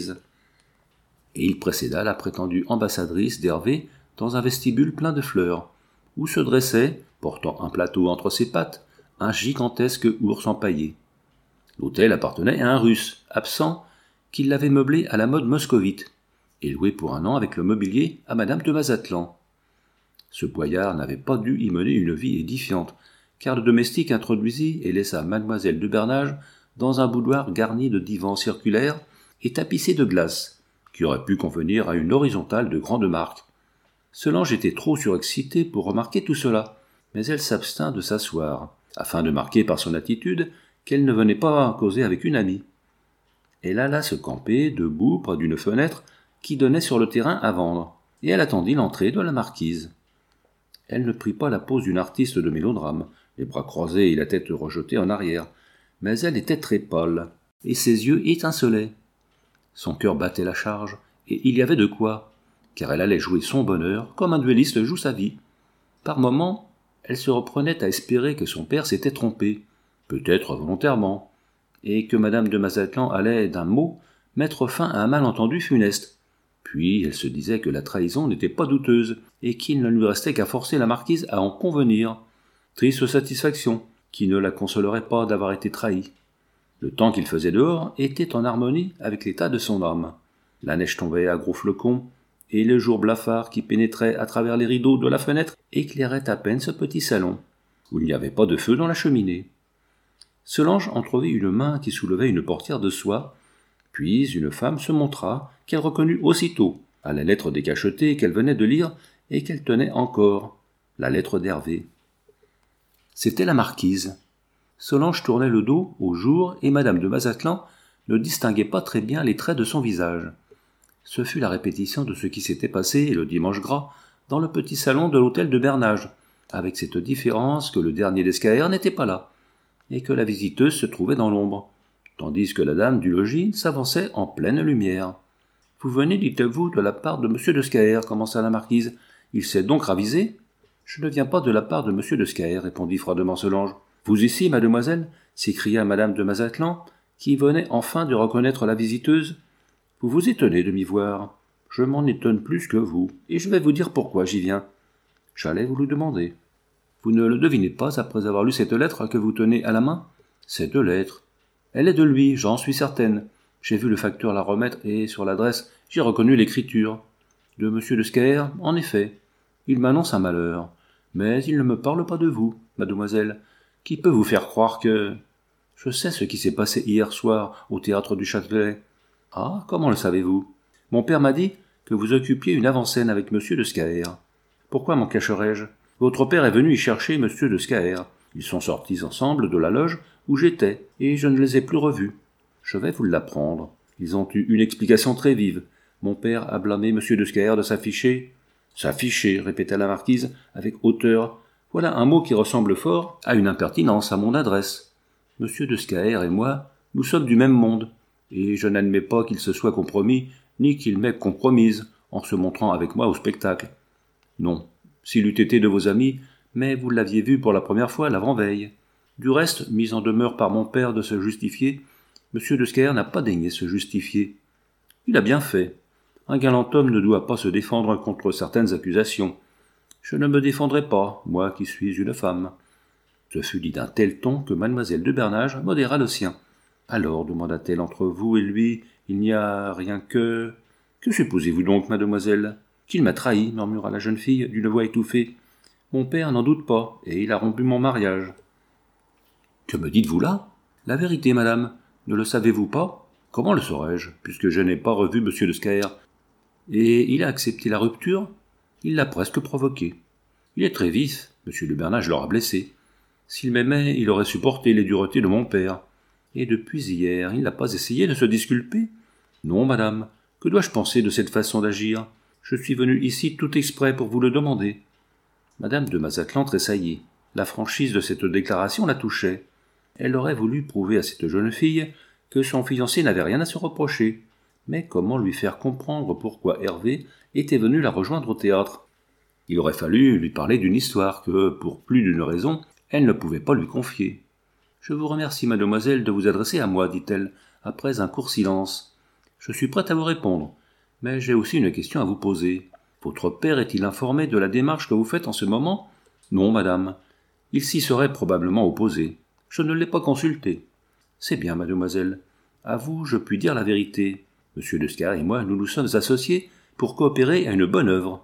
Speaker 1: Et il précéda la prétendue ambassadrice d'Hervé dans un vestibule plein de fleurs, où se dressait, portant un plateau entre ses pattes, un gigantesque ours empaillé. L'hôtel appartenait à un Russe, absent, qui l'avait meublé à la mode moscovite, et loué pour un an avec le mobilier à madame de Mazatlan. Ce boyard n'avait pas dû y mener une vie édifiante, car le domestique introduisit et laissa mademoiselle de Bernage dans un boudoir garni de divans circulaires et tapissé de glace, qui aurait pu convenir à une horizontale de grande marque. Solange était trop surexcitée pour remarquer tout cela, mais elle s'abstint de s'asseoir, afin de marquer par son attitude qu'elle ne venait pas causer avec une amie. Elle alla se camper, debout, près d'une fenêtre qui donnait sur le terrain à vendre, et elle attendit l'entrée de la marquise. Elle ne prit pas la pose d'une artiste de mélodrame, les bras croisés et la tête rejetée en arrière, mais elle était très pâle, et ses yeux étincelaient. Son cœur battait la charge, et il y avait de quoi, car elle allait jouer son bonheur comme un duelliste joue sa vie. Par moments, elle se reprenait à espérer que son père s'était trompé, peut-être volontairement, et que madame de Mazatlan allait, d'un mot, mettre fin à un malentendu funeste. Puis elle se disait que la trahison n'était pas douteuse, et qu'il ne lui restait qu'à forcer la marquise à en convenir. Triste satisfaction, qui ne la consolerait pas d'avoir été trahie. Le temps qu'il faisait dehors était en harmonie avec l'état de son âme. La neige tombait à gros flocons, et le jour blafard qui pénétrait à travers les rideaux de la fenêtre éclairait à peine ce petit salon, où il n'y avait pas de feu dans la cheminée. Solange entrevit une main qui soulevait une portière de soie, puis une femme se montra, qu'elle reconnut aussitôt, à la lettre décachetée qu'elle venait de lire et qu'elle tenait encore, la lettre d'Hervé. C'était la marquise. Solange tournait le dos au jour et madame de Mazatlan ne distinguait pas très bien les traits de son visage. Ce fut la répétition de ce qui s'était passé le dimanche gras dans le petit salon de l'hôtel de Bernage, avec cette différence que le dernier d'Escaër n'était pas là, et que la visiteuse se trouvait dans l'ombre, tandis que la dame du logis s'avançait en pleine lumière. « Vous venez, dites-vous, de la part de monsieur de Scaër, commença la marquise. Il s'est donc ravisé ? Je ne viens pas de la part de monsieur de Scaër, répondit froidement Solange. Vous ici, mademoiselle ? S'écria madame de Mazatlan, qui venait enfin de reconnaître la visiteuse. Vous vous étonnez de m'y voir. Je m'en étonne plus que vous, et je vais vous dire pourquoi j'y viens. J'allais vous le demander. Vous ne le devinez pas après avoir lu cette lettre que vous tenez à la main ? Cette lettre. Elle est de lui, j'en suis certaine. J'ai vu le facteur la remettre, et sur l'adresse, j'ai reconnu l'écriture. De monsieur de Scaër, en effet. Il m'annonce un malheur. Mais il ne me parle pas de vous, mademoiselle. Qui peut vous faire croire que... Je sais ce qui s'est passé hier soir au théâtre du Châtelet. Ah, comment le savez-vous ? Mon père m'a dit que vous occupiez une avant-scène avec monsieur de Scaër. Pourquoi m'en cacherais-je ? Votre père est venu y chercher monsieur de Scaër. Ils sont sortis ensemble de la loge où j'étais, et je ne les ai plus revus. Je vais vous l'apprendre. Ils ont eu une explication très vive. Mon père a blâmé monsieur de Scaër de s'afficher. S'afficher, répéta la marquise, avec hauteur. Voilà un mot qui ressemble fort à une impertinence à mon adresse. Monsieur de Scaër et moi, nous sommes du même monde, et je n'admets pas qu'il se soit compromis, ni qu'il m'ait compromise, en se montrant avec moi au spectacle. Non, s'il eût été de vos amis, mais vous l'aviez vu pour la première fois l'avant-veille. Du reste, mis en demeure par mon père de se justifier, monsieur de Scaër n'a pas daigné se justifier. Il a bien fait. Un galant homme ne doit pas se défendre contre certaines accusations. Je ne me défendrai pas, moi qui suis une femme. Ce fut dit d'un tel ton que mademoiselle de Bernage modéra le sien. Alors, demanda-t-elle, entre vous et lui, il n'y a rien que... Que supposez-vous donc, mademoiselle ? Qu'il m'a trahi, murmura la jeune fille d'une voix étouffée. Mon père n'en doute pas, et il a rompu mon mariage. Que me dites-vous là ? La vérité, madame. Ne le savez-vous pas ? Comment le saurais-je, puisque je n'ai pas revu monsieur de Scaër ? Et il a accepté la rupture ? Il l'a presque provoquée. Il est très vif, monsieur de Bernage l'aura blessé. S'il m'aimait, il aurait supporté les duretés de mon père. Et depuis hier, il n'a pas essayé de se disculper ? Non, madame. Que dois-je penser de cette façon d'agir ? Je suis venu ici tout exprès pour vous le demander. Madame de Mazatlan tressaillit. La franchise de cette déclaration la touchait. Elle aurait voulu prouver à cette jeune fille que son fiancé n'avait rien à se reprocher. Mais comment lui faire comprendre pourquoi Hervé était venu la rejoindre au théâtre ? Il aurait fallu lui parler d'une histoire que, pour plus d'une raison, elle ne pouvait pas lui confier. « Je vous remercie, mademoiselle, de vous adresser à moi, dit-elle, après un court silence. Je suis prête à vous répondre, mais j'ai aussi une question à vous poser. Votre père est-il informé de la démarche que vous faites en ce moment ? Non, madame. Il s'y serait probablement opposé. Je ne l'ai pas consulté. C'est bien, mademoiselle. À vous, je puis dire la vérité. Monsieur de Scaër et moi, nous nous sommes associés pour coopérer à une bonne œuvre.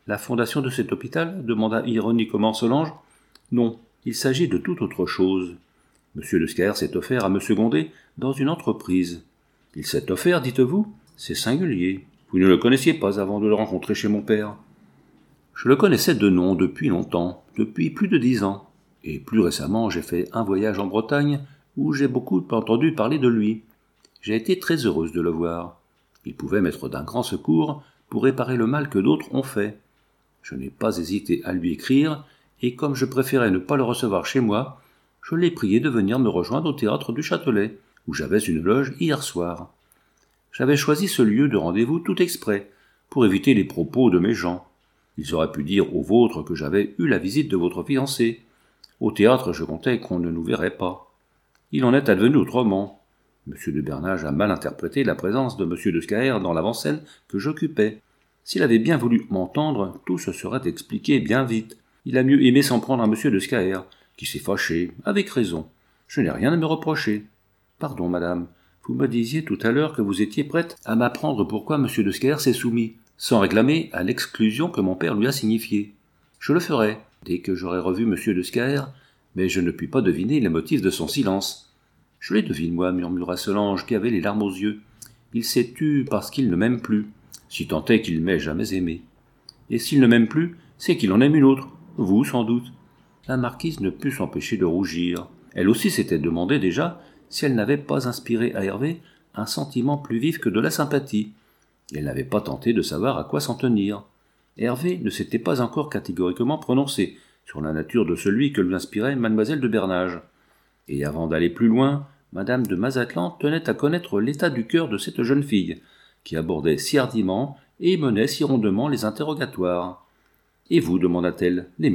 Speaker 1: La fondation de cet hôpital demanda ironiquement Solange. Non, il s'agit de toute autre chose. Monsieur de Scaër s'est offert à me seconder dans une entreprise. Il s'est offert, dites-vous? C'est singulier. Vous ne le connaissiez pas avant de le rencontrer chez mon père. Je le connaissais de nom depuis longtemps, depuis plus de dix ans. Et plus récemment, j'ai fait un voyage en Bretagne où j'ai beaucoup entendu parler de lui. J'ai été très heureuse de le voir. Il pouvait m'être d'un grand secours pour réparer le mal que d'autres ont fait. Je n'ai pas hésité à lui écrire, et comme je préférais ne pas le recevoir chez moi, je l'ai prié de venir me rejoindre au théâtre du Châtelet, où j'avais une loge hier soir. J'avais choisi ce lieu de rendez-vous tout exprès, pour éviter les propos de mes gens. Ils auraient pu dire aux vôtres que j'avais eu la visite de votre fiancé. Au théâtre, je comptais qu'on ne nous verrait pas. Il en est advenu autrement. Monsieur de Bernage a mal interprété la présence de Monsieur de Scaër dans l'avant-scène que j'occupais. S'il avait bien voulu m'entendre, tout se serait expliqué bien vite. Il a mieux aimé s'en prendre à Monsieur de Scaër, qui s'est fâché, avec raison. Je n'ai rien à me reprocher. Pardon, madame, vous me disiez tout à l'heure que vous étiez prête à m'apprendre pourquoi Monsieur de Scaër s'est soumis, sans réclamer à l'exclusion que mon père lui a signifiée. Je le ferai, dès que j'aurai revu Monsieur de Scaër, mais je ne puis pas deviner les motifs de son silence. Je les devine, moi, murmura Solange, qui avait les larmes aux yeux. Il s'est tu parce qu'il ne m'aime plus, si tant est qu'il m'ait jamais aimé. Et s'il ne m'aime plus, c'est qu'il en aime une autre, vous sans doute. La marquise ne put s'empêcher de rougir. Elle aussi s'était demandé déjà si elle n'avait pas inspiré à Hervé un sentiment plus vif que de la sympathie. Elle n'avait pas tenté de savoir à quoi s'en tenir. Hervé ne s'était pas encore catégoriquement prononcé sur la nature de celui que lui inspirait mademoiselle de Bernage. Et avant d'aller plus loin, madame de Mazatlan tenait à connaître l'état du cœur de cette jeune fille, qui abordait si hardiment et menait si rondement les interrogatoires. « Et vous, demanda-t-elle, l'aimez-vous » ?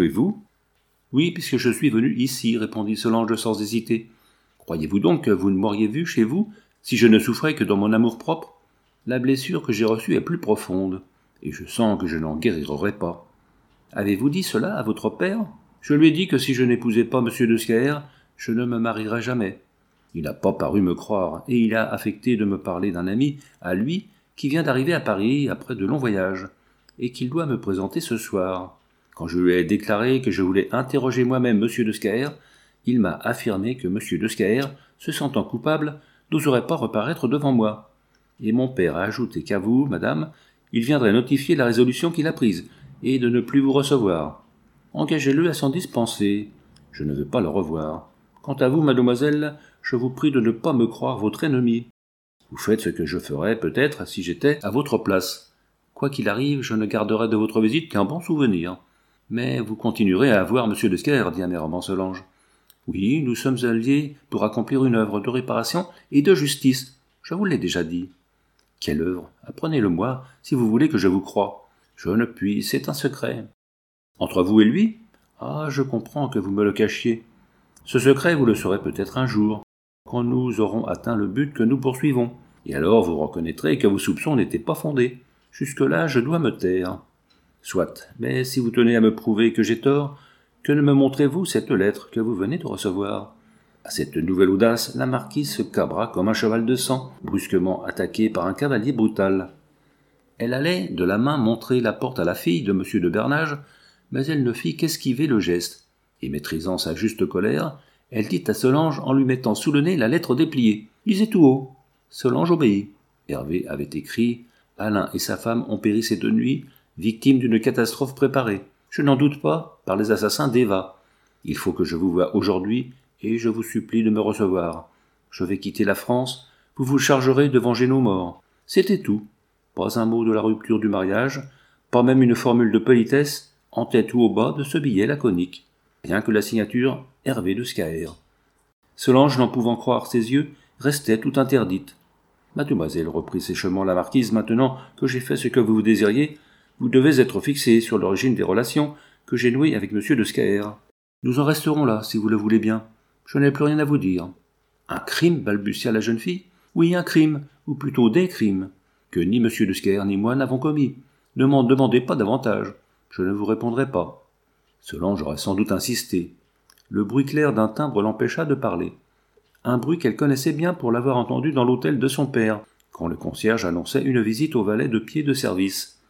Speaker 1: « Oui, puisque je suis venue ici, répondit Solange sans hésiter. Croyez-vous donc que vous ne m'auriez vu chez vous si je ne souffrais que dans mon amour-propre ? La blessure que j'ai reçue est plus profonde, et je sens que je n'en guérirai pas. Avez-vous dit cela à votre père ? Je lui ai dit que si je n'épousais pas Monsieur de Scaër, je ne me marierais jamais. Il n'a pas paru me croire, et il a affecté de me parler d'un ami, à lui, qui vient d'arriver à Paris après de longs voyages, et qu'il doit me présenter ce soir. Quand je lui ai déclaré que je voulais interroger moi-même Monsieur de Scaër, il m'a affirmé que Monsieur de Scaër, se sentant coupable, n'oserait pas reparaître devant moi. Et mon père a ajouté qu'à vous, madame, il viendrait notifier la résolution qu'il a prise, et de ne plus vous recevoir. Engagez-le à s'en dispenser. Je ne veux pas le revoir. Quant à vous, mademoiselle, je vous prie de ne pas me croire votre ennemie. Vous faites ce que je ferais, peut-être, si j'étais à votre place. Quoi qu'il arrive, je ne garderai de votre visite qu'un bon souvenir. Mais vous continuerez à voir Monsieur de Scaër, dit amèrement Solange. Oui, nous sommes alliés pour accomplir une œuvre de réparation et de justice. Je vous l'ai déjà dit. Quelle œuvre ? Apprenez-le-moi, si vous voulez que je vous croie. Je ne puis, c'est un secret. Entre vous et lui ? Ah, je comprends que vous me le cachiez. Ce secret, vous le saurez peut-être un jour, quand nous aurons atteint le but que nous poursuivons. Et alors vous reconnaîtrez que vos soupçons n'étaient pas fondés. Jusque-là, je dois me taire. Soit, mais si vous tenez à me prouver que j'ai tort, que ne me montrez-vous cette lettre que vous venez de recevoir ? À cette nouvelle audace, la marquise se cabra comme un cheval de sang, brusquement attaqué par un cavalier brutal. Elle allait de la main montrer la porte à la fille de Monsieur de Bernage, mais elle ne fit qu'esquiver le geste, et maîtrisant sa juste colère, elle dit à Solange en lui mettant sous le nez la lettre dépliée. « Lisez tout haut !» Solange obéit. Hervé avait écrit « Alain et sa femme ont péri cette nuit, victimes d'une catastrophe préparée. Je n'en doute pas, par les assassins d'Eva. Il faut que je vous voie aujourd'hui, et je vous supplie de me recevoir. Je vais quitter la France, vous vous chargerez de venger nos morts. » C'était tout. Pas un mot de la rupture du mariage, pas même une formule de politesse, en tête ou au bas de ce billet laconique. Rien que la signature « Hervé de Scaër ». Solange, n'en pouvant croire ses yeux, restait tout interdite. « Mademoiselle, reprit séchement la marquise, maintenant que j'ai fait ce que vous désiriez, vous devez être fixée sur l'origine des relations que j'ai nouées avec Monsieur de Scaër. Nous en resterons là, si vous le voulez bien. Je n'ai plus rien à vous dire. »« Un crime » balbutia la jeune fille. « Oui, un crime, ou plutôt des crimes, que ni Monsieur de Scaër ni moi n'avons commis. Ne m'en demandez pas davantage. Je ne vous répondrai pas. » Solange aurait sans doute insisté. Le bruit clair d'un timbre l'empêcha de parler. Un bruit qu'elle connaissait bien pour l'avoir entendu dans l'hôtel de son père, quand le concierge annonçait une visite au valet de pied de service.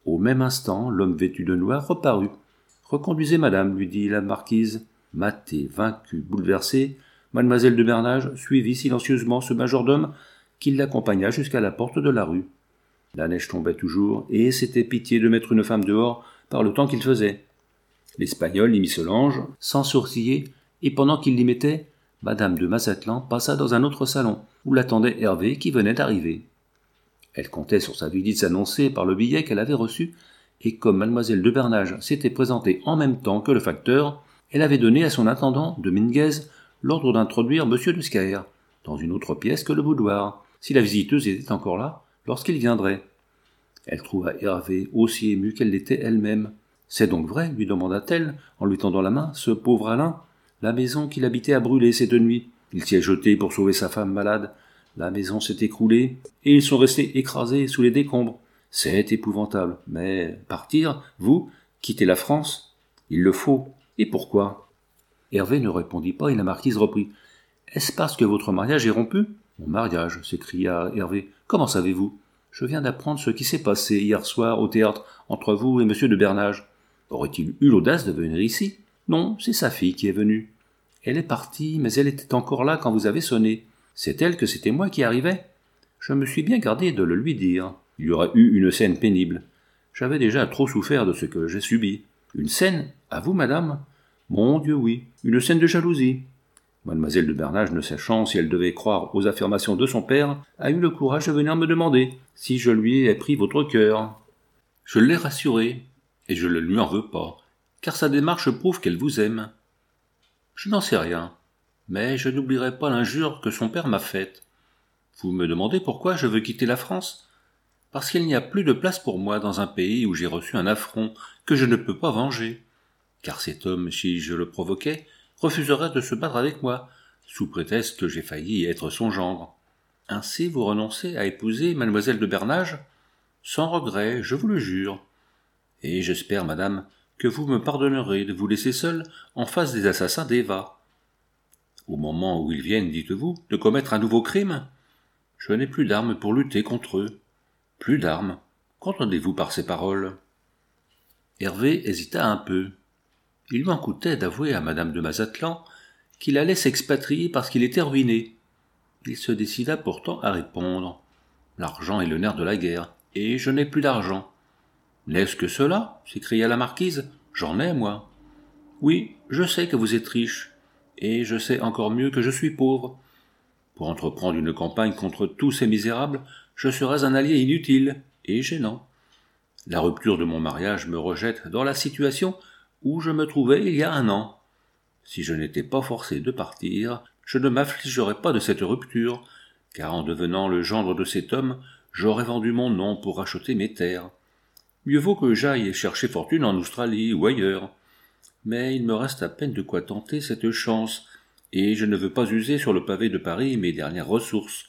Speaker 1: Au même instant, l'homme vêtu de noir reparut. « Reconduisez madame, lui dit la marquise. » Matée, vaincue, bouleversée, mademoiselle de Bernage suivit silencieusement ce majordome qui l'accompagna jusqu'à la porte de la rue. La neige tombait toujours, et c'était pitié de mettre une femme dehors par le temps qu'il faisait. L'Espagnol y mit ce linge, sans sourciller, et pendant qu'il l'y mettait, madame de Mazatlan passa dans un autre salon, où l'attendait Hervé qui venait d'arriver. Elle comptait sur sa visite s'annoncer par le billet qu'elle avait reçu, et comme mademoiselle de Bernage s'était présentée en même temps que le facteur, elle avait donné à son intendant, de Minguez, l'ordre d'introduire monsieur de Scaër dans une autre pièce que le boudoir, si la visiteuse était encore là, lorsqu'il viendrait. Elle trouva Hervé aussi ému qu'elle l'était elle-même. « C'est donc vrai, lui demanda-t-elle, en lui tendant la main, ce pauvre Alain. La maison qu'il habitait a brûlé cette nuit. Il s'y est jeté pour sauver sa femme malade. La maison s'est écroulée, et ils sont restés écrasés sous les décombres. C'est épouvantable. Mais partir, vous, quitter la France, il le faut. Et pourquoi ?» Hervé ne répondit pas, et la marquise reprit. « Est-ce parce que votre mariage est rompu ?»« Mon mariage, s'écria Hervé. Comment savez-vous ? Je viens d'apprendre ce qui s'est passé hier soir au théâtre entre vous et monsieur de Bernage. Aurait-il eu l'audace de venir ici ? Non, c'est sa fille qui est venue. Elle est partie, mais elle était encore là quand vous avez sonné. C'est elle que c'était moi qui arrivais. Je me suis bien gardé de le lui dire. Il y aurait eu une scène pénible. J'avais déjà trop souffert de ce que j'ai subi. Une scène ? À vous, madame ? Mon Dieu, oui. Une scène de jalousie. Mademoiselle de Bernage, ne sachant si elle devait croire aux affirmations de son père, a eu le courage de venir me demander si je lui ai pris votre cœur. Je l'ai rassurée, et je ne lui en veux pas, car sa démarche prouve qu'elle vous aime. Je n'en sais rien, mais je n'oublierai pas l'injure que son père m'a faite. Vous me demandez pourquoi je veux quitter la France ? Parce qu'il n'y a plus de place pour moi dans un pays où j'ai reçu un affront que je ne peux pas venger. Car cet homme, si je le provoquais, refuserait de se battre avec moi, sous prétexte que j'ai failli être son gendre. Ainsi vous renoncez à épouser mademoiselle de Bernage ? Sans regret, je vous le jure. Et j'espère, madame, que vous me pardonnerez de vous laisser seule en face des assassins d'Eva. Au moment où ils viennent, dites-vous, de commettre un nouveau crime, je n'ai plus d'armes pour lutter contre eux. Plus d'armes. Qu'entendez-vous par ces paroles ? Hervé hésita un peu. Il lui en coûtait d'avouer à madame de Mazatlan qu'il allait s'expatrier parce qu'il était ruiné. Il se décida pourtant à répondre. L'argent est le nerf de la guerre, et je n'ai plus d'argent. N'est-ce que cela ? S'écria la marquise. J'en ai, moi. Oui, je sais que vous êtes riche, et je sais encore mieux que je suis pauvre. Pour entreprendre une campagne contre tous ces misérables, je serais un allié inutile et gênant. La rupture de mon mariage me rejette dans la situation où je me trouvais il y a un an. Si je n'étais pas forcé de partir, je ne m'affligerais pas de cette rupture, car en devenant le gendre de cet homme, j'aurais vendu mon nom pour racheter mes terres. Mieux vaut que j'aille chercher fortune en Australie ou ailleurs. Mais il me reste à peine de quoi tenter cette chance, et je ne veux pas user sur le pavé de Paris mes dernières ressources.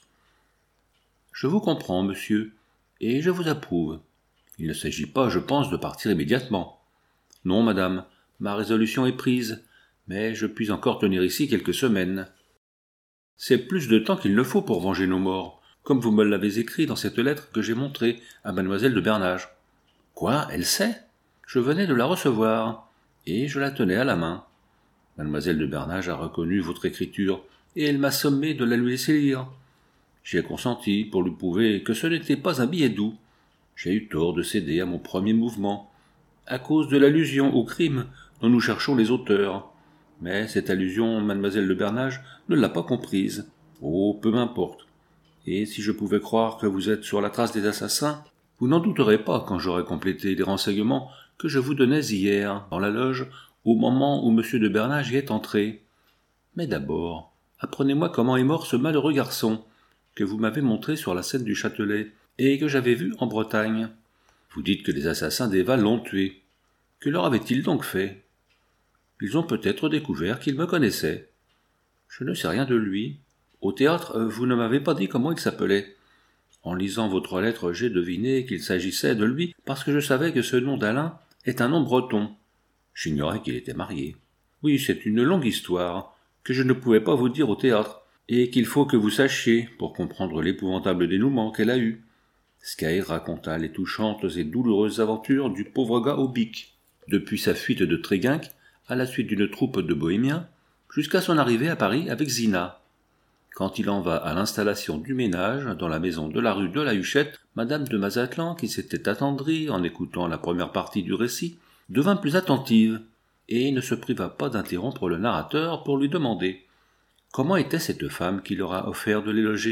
Speaker 1: Je vous comprends, monsieur, et je vous approuve. Il ne s'agit pas, je pense, de partir immédiatement. Non, madame, ma résolution est prise, mais je puis encore tenir ici quelques semaines. C'est plus de temps qu'il ne faut pour venger nos morts, comme vous me l'avez écrit dans cette lettre que j'ai montrée à mademoiselle de Bernage. Quoi, elle sait ? Je venais de la recevoir, et je la tenais à la main. Mademoiselle de Bernage a reconnu votre écriture, et elle m'a sommé de la lui laisser lire. J'y ai consenti pour lui prouver que ce n'était pas un billet doux. J'ai eu tort de céder à mon premier mouvement, à cause de l'allusion au crime dont nous cherchons les auteurs. Mais cette allusion, mademoiselle de Bernage ne l'a pas comprise. Oh, peu m'importe. Et si je pouvais croire que vous êtes sur la trace des assassins, vous n'en douterez pas quand j'aurai complété les renseignements que je vous donnais hier, dans la loge, au moment où monsieur de Bernage y est entré. Mais d'abord, apprenez-moi comment est mort ce malheureux garçon, que vous m'avez montré sur la scène du Châtelet, et que j'avais vu en Bretagne. Vous dites que les assassins d'Eva l'ont tué. Que leur avaient-ils donc fait ? Ils ont peut-être découvert qu'il me connaissait. Je ne sais rien de lui. Au théâtre, vous ne m'avez pas dit comment il s'appelait. En lisant votre lettre, j'ai deviné qu'il s'agissait de lui parce que je savais que ce nom d'Alain est un nom breton. J'ignorais qu'il était marié. Oui, c'est une longue histoire que je ne pouvais pas vous dire au théâtre et qu'il faut que vous sachiez pour comprendre l'épouvantable dénouement qu'elle a eu. Scaër raconta les touchantes et douloureuses aventures du pauvre gars au bic, depuis sa fuite de Tréguinck à la suite d'une troupe de bohémiens, jusqu'à son arrivée à Paris avec Zina. Quand il en va à l'installation du ménage dans la maison de la rue de la Huchette, Madame de Mazatlan, qui s'était attendrie en écoutant la première partie du récit, devint plus attentive, et ne se priva pas d'interrompre le narrateur pour lui demander « Comment était cette femme qui leur a offert de les loger ?»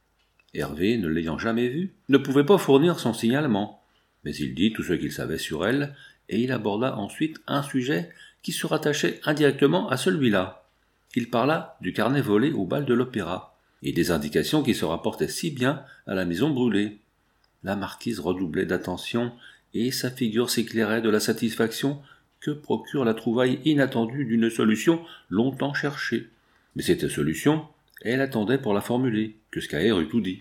Speaker 1: Hervé, ne l'ayant jamais vue, ne pouvait pas fournir son signalement, mais il dit tout ce qu'il savait sur elle, et il aborda ensuite un sujet qui se rattachait indirectement à celui-là. Il parla du carnet volé au bal de l'Opéra, et des indications qui se rapportaient si bien à la maison brûlée. La marquise redoublait d'attention, et sa figure s'éclairait de la satisfaction que procure la trouvaille inattendue d'une solution longtemps cherchée. Mais cette solution, elle attendait pour la formuler, que Scaër eût tout dit.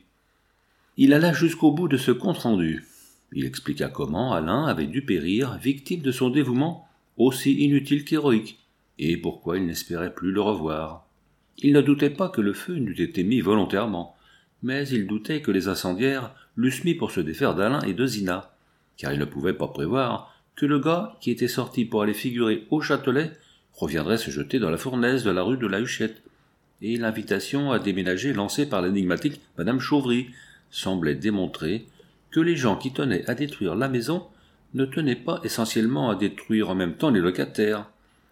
Speaker 1: Il alla jusqu'au bout de ce compte-rendu. Il expliqua comment Alain avait dû périr, victime de son dévouement aussi inutile qu'héroïque, et pourquoi il n'espérait plus le revoir. Il ne doutait pas que le feu n'eût été mis volontairement, mais il doutait que les incendiaires l'eussent mis pour se défaire d'Alain et de Zina, car il ne pouvait pas prévoir que le gars qui était sorti pour aller figurer au Châtelet reviendrait se jeter dans la fournaise de la rue de la Huchette, et l'invitation à déménager lancée par l'énigmatique Madame Chauvry semblait démontrer que les gens qui tenaient à détruire la maison ne tenaient pas essentiellement à détruire en même temps les locataires.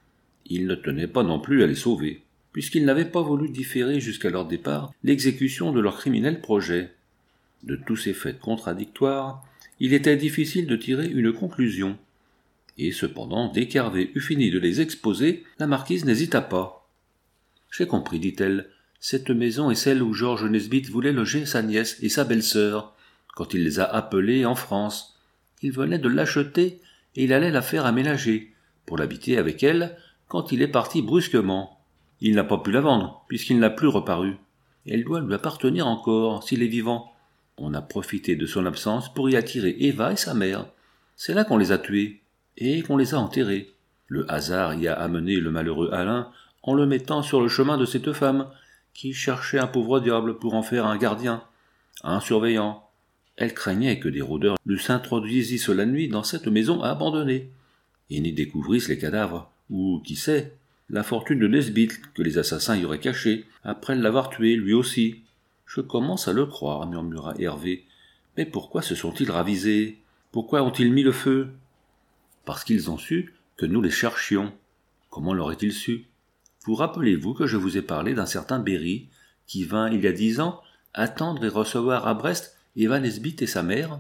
Speaker 1: Ils ne tenaient pas non plus à les sauver, puisqu'ils n'avaient pas voulu différer jusqu'à leur départ l'exécution de leur criminel projet. De tous ces faits contradictoires, il était difficile de tirer une conclusion. Et cependant, dès qu'Hervé eut fini de les exposer, la marquise n'hésita pas. « J'ai compris, dit-elle, cette maison est celle où Georges Nesbitt voulait loger sa nièce et sa belle-sœur, quand il les a appelés en France. Il venait de l'acheter et il allait la faire aménager, pour l'habiter avec elle, quand il est parti brusquement. Il n'a pas pu la vendre, puisqu'il n'a plus reparu. Elle doit lui appartenir encore, s'il est vivant. On a profité de son absence pour y attirer Eva et sa mère. C'est là qu'on les a tués, et qu'on les a enterrés. Le hasard y a amené le malheureux Alain en le mettant sur le chemin de cette femme, qui cherchait un pauvre diable pour en faire un gardien, un surveillant. Elle craignait que des rôdeurs ne s'introduisissent la nuit dans cette maison abandonnée, et n'y découvrissent les cadavres, ou, qui sait, la fortune de Nesbitt que les assassins y auraient cachée, après l'avoir tué lui aussi. Je commence à le croire, murmura Hervé. Mais pourquoi se sont-ils ravisés? Pourquoi ont-ils mis le feu? Parce qu'ils ont su que nous les cherchions. Comment l'auraient-ils su? Vous rappelez-vous que je vous ai parlé d'un certain Berry, qui vint, il y a dix ans, attendre et recevoir à Brest Eva Nesbitt et sa mère,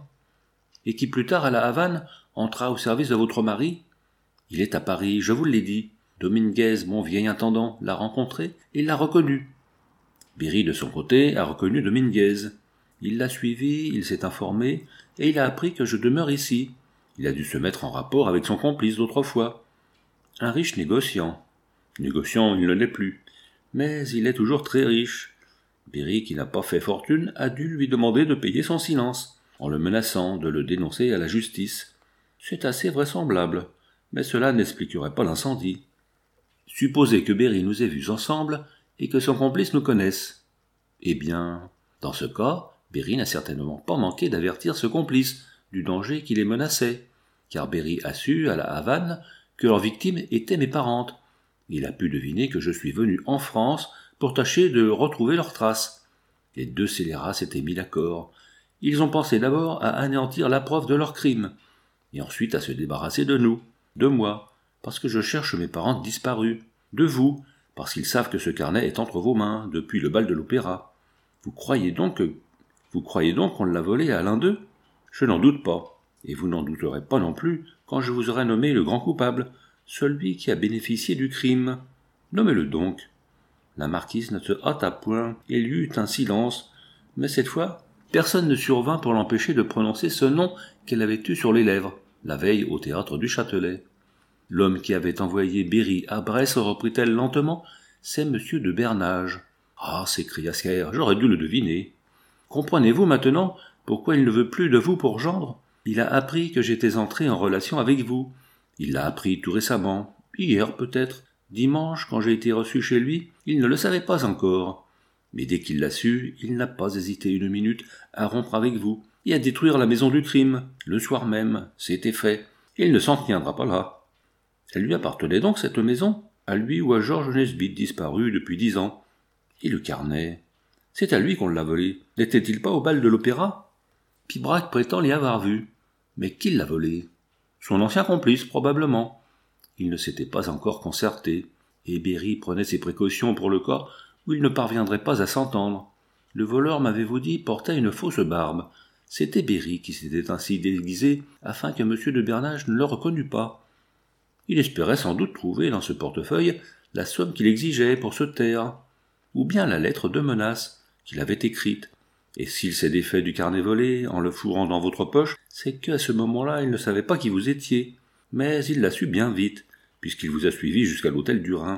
Speaker 1: et qui plus tard, à la Havane, entra au service de votre mari? Il est à Paris, je vous l'ai dit. Dominguez, mon vieil intendant, l'a rencontré et l'a reconnu. Berry, de son côté, a reconnu Dominguez. Il l'a suivi, il s'est informé, et il a appris que je demeure ici. Il a dû se mettre en rapport avec son complice d'autrefois. Un riche négociant. Négociant, il ne l'est plus. Mais il est toujours très riche. Berry, qui n'a pas fait fortune, a dû lui demander de payer son silence, en le menaçant de le dénoncer à la justice. C'est assez vraisemblable, mais cela n'expliquerait pas l'incendie. Supposez que Berry nous ait vus ensemble et que son complice nous connaisse. Eh bien, dans ce cas, Berry n'a certainement pas manqué d'avertir ce complice du danger qui les menaçait, car Berry a su, à la Havane, que leur victime était mes parentes. Il a pu deviner que je suis venu en France pour tâcher de retrouver leurs traces. Les deux scélérats s'étaient mis d'accord. Ils ont pensé d'abord à anéantir la preuve de leur crime, et ensuite à se débarrasser de nous, de moi, parce que je cherche mes parents disparus, de vous, parce qu'ils savent que ce carnet est entre vos mains depuis le bal de l'Opéra. Vous croyez donc que... Vous croyez donc qu'on l'a volé à l'un d'eux? Je n'en doute pas, et vous n'en douterez pas non plus quand je vous aurai nommé le grand coupable, celui qui a bénéficié du crime. Nommez-le donc. La marquise ne se hâta point, et il y eut un silence, mais cette fois, personne ne survint pour l'empêcher de prononcer ce nom qu'elle avait eu sur les lèvres, la veille au théâtre du Châtelet. L'homme qui avait envoyé Berry à Brest, reprit-elle lentement, c'est monsieur de Bernage. Ah, s'écria Scaër, j'aurais dû le deviner. Comprenez-vous maintenant pourquoi il ne veut plus de vous pour gendre? Il a appris que j'étais entré en relation avec vous. Il l'a appris tout récemment, hier peut-être. Dimanche, quand j'ai été reçu chez lui, il ne le savait pas encore. Mais dès qu'il l'a su, il n'a pas hésité une minute à rompre avec vous et à détruire la maison du crime, le soir même, c'était fait, et il ne s'en tiendra pas là. Elle lui appartenait donc, cette maison, à lui ou à Georges Nesbitt, disparu depuis dix ans. Et le carnet? C'est à lui qu'on l'a volé. N'était-il pas au bal de l'opéra? Pibrac prétend l'y avoir vu. Mais qui l'a volé? Son ancien complice, probablement. Il ne s'était pas encore concerté, et Berry prenait ses précautions pour le cas où il ne parviendrait pas à s'entendre. Le voleur, m'avez-vous dit, portait une fausse barbe. C'était Berry qui s'était ainsi déguisé afin que M. de Bernage ne le reconnût pas. Il espérait sans doute trouver dans ce portefeuille la somme qu'il exigeait pour se taire, ou bien la lettre de menace qu'il avait écrite. Et s'il s'est défait du carnet volé en le fourrant dans votre poche, c'est qu'à ce moment-là il ne savait pas qui vous étiez, mais il l'a su bien vite, puisqu'il vous a suivi jusqu'à l'hôtel du Rhin.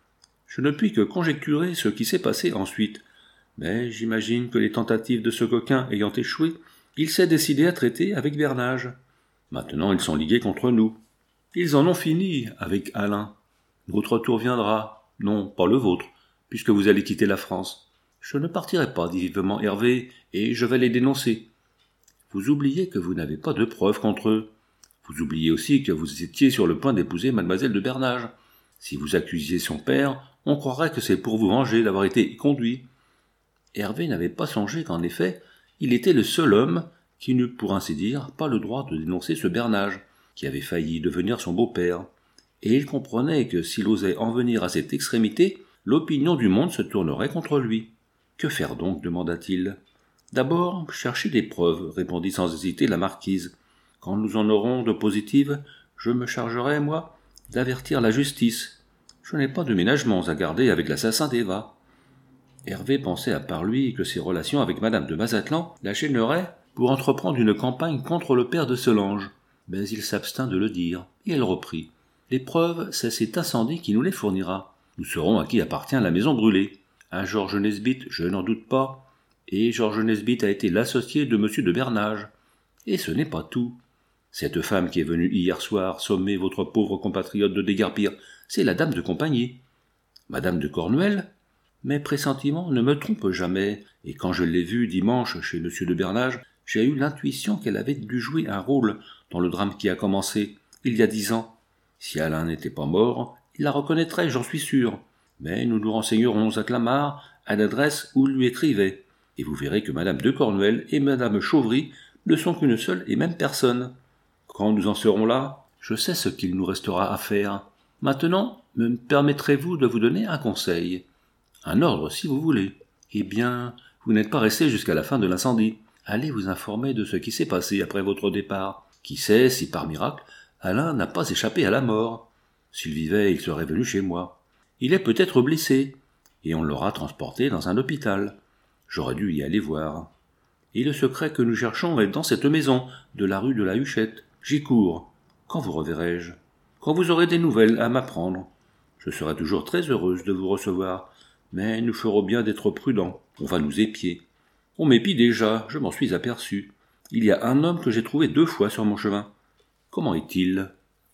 Speaker 1: Je ne puis que conjecturer ce qui s'est passé ensuite, mais j'imagine que les tentatives de ce coquin ayant échoué, il s'est décidé à traiter avec Bernage. Maintenant ils sont ligués contre nous. Ils en ont fini avec Alain. Votre tour viendra, non, pas le vôtre, puisque vous allez quitter la France. Je ne partirai pas, dit vivement Hervé, et je vais les dénoncer. Vous oubliez que vous n'avez pas de preuves contre eux. Vous oubliez aussi que vous étiez sur le point d'épouser mademoiselle de Bernage. Si vous accusiez son père, on croirait que c'est pour vous venger d'avoir été conduit. Hervé n'avait pas songé qu'en effet, il était le seul homme qui n'eût, pour ainsi dire, pas le droit de dénoncer ce Bernage, qui avait failli devenir son beau-père, et il comprenait que s'il osait en venir à cette extrémité, l'opinion du monde se tournerait contre lui. Que faire donc? Demanda-t-il. D'abord, chercher des preuves, répondit sans hésiter la marquise. Quand nous en aurons de positives, je me chargerai, moi, d'avertir la justice. Je n'ai pas de ménagements à garder avec l'assassin d'Eva. Hervé pensait à part lui que ses relations avec madame de Mazatlan la gêneraient pour entreprendre une campagne contre le père de Solange. Mais il s'abstint de le dire, et elle reprit. Les preuves, c'est cet incendie qui nous les fournira. Nous saurons à qui appartient la maison brûlée. À Georges Nesbitt, je n'en doute pas. Et Georges Nesbitt a été l'associé de M. de Bernage. Et ce n'est pas tout. Cette femme qui est venue hier soir sommer votre pauvre compatriote de déguerpir, c'est la dame de compagnie. Madame de Cornuel? Mes pressentiments ne me trompent jamais, et quand je l'ai vue dimanche chez M. de Bernage, j'ai eu l'intuition qu'elle avait dû jouer un rôle dans le drame qui a commencé, il y a dix ans. Si Alain n'était pas mort, il la reconnaîtrait, j'en suis sûr. Mais nous nous renseignerons à Clamart, à l'adresse où il lui écrivait, et vous verrez que madame de Cornuel et madame Chauvry ne sont qu'une seule et même personne. Quand nous en serons là, je sais ce qu'il nous restera à faire. Maintenant, me permettrez-vous de vous donner un conseil? Un ordre, si vous voulez. Eh bien, vous n'êtes pas resté jusqu'à la fin de l'incendie. Allez vous informer de ce qui s'est passé après votre départ. Qui sait si, par miracle, Alain n'a pas échappé à la mort. S'il vivait, il serait venu chez moi. Il est peut-être blessé, et on l'aura transporté dans un hôpital. J'aurais dû y aller voir. Et le secret que nous cherchons est dans cette maison, de la rue de la Huchette. J'y cours. Quand vous reverrai-je? Quand vous aurez des nouvelles à m'apprendre. Je serai toujours très heureuse de vous recevoir, mais nous ferons bien d'être prudents. On va nous épier. On m'épie déjà, je m'en suis aperçu. Il y a un homme que j'ai trouvé deux fois sur mon chemin. Comment est-il?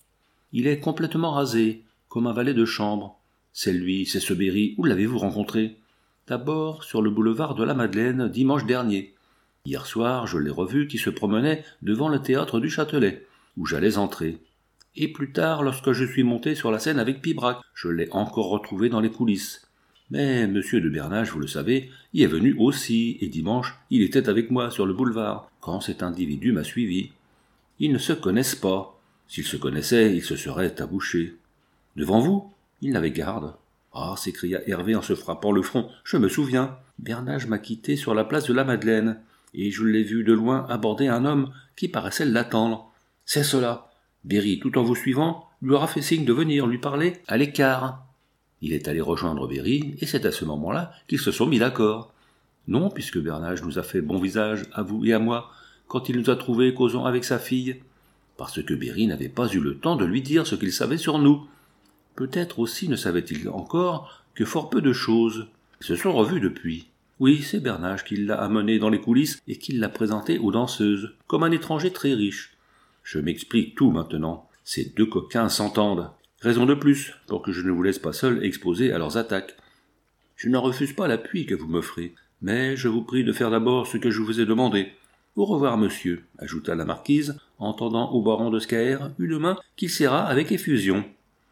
Speaker 1: Il est complètement rasé, comme un valet de chambre. C'est lui, c'est ce Berry. Où l'avez-vous rencontré? D'abord, sur le boulevard de la Madeleine, dimanche dernier. Hier soir, je l'ai revu qui se promenait devant le théâtre du Châtelet, où j'allais entrer. Et plus tard, lorsque je suis monté sur la scène avec Pibrac, je l'ai encore retrouvé dans les coulisses. Mais M. de Bernage, vous le savez, y est venu aussi, et dimanche, il était avec moi sur le boulevard, quand cet individu m'a suivi. Ils ne se connaissent pas. S'ils se connaissaient, ils se seraient abouchés. Devant vous? Ils n'avaient garde. Ah, s'écria Hervé en se frappant le front, je me souviens. Bernage m'a quitté sur la place de la Madeleine, et je l'ai vu de loin aborder un homme qui paraissait l'attendre. C'est cela. Berry, tout en vous suivant, lui aura fait signe de venir lui parler à l'écart. Il est allé rejoindre Berry, et c'est à ce moment-là qu'ils se sont mis d'accord. Non, puisque Bernage nous a fait bon visage, à vous et à moi, quand il nous a trouvés causant avec sa fille, parce que Berry n'avait pas eu le temps de lui dire ce qu'il savait sur nous. Peut-être aussi ne savait-il encore que fort peu de choses. Ils se sont revus depuis. Oui, c'est Bernage qui l'a amené dans les coulisses et qui l'a présenté aux danseuses, comme un étranger très riche. Je m'explique tout maintenant. Ces deux coquins s'entendent. Raison de plus, pour que je ne vous laisse pas seul exposé à leurs attaques. Je ne refuse pas l'appui que vous m'offrez, mais je vous prie de faire d'abord ce que je vous ai demandé. Au revoir, monsieur, ajouta la marquise, en tendant au baron de Scaër une main qu'il serra avec effusion.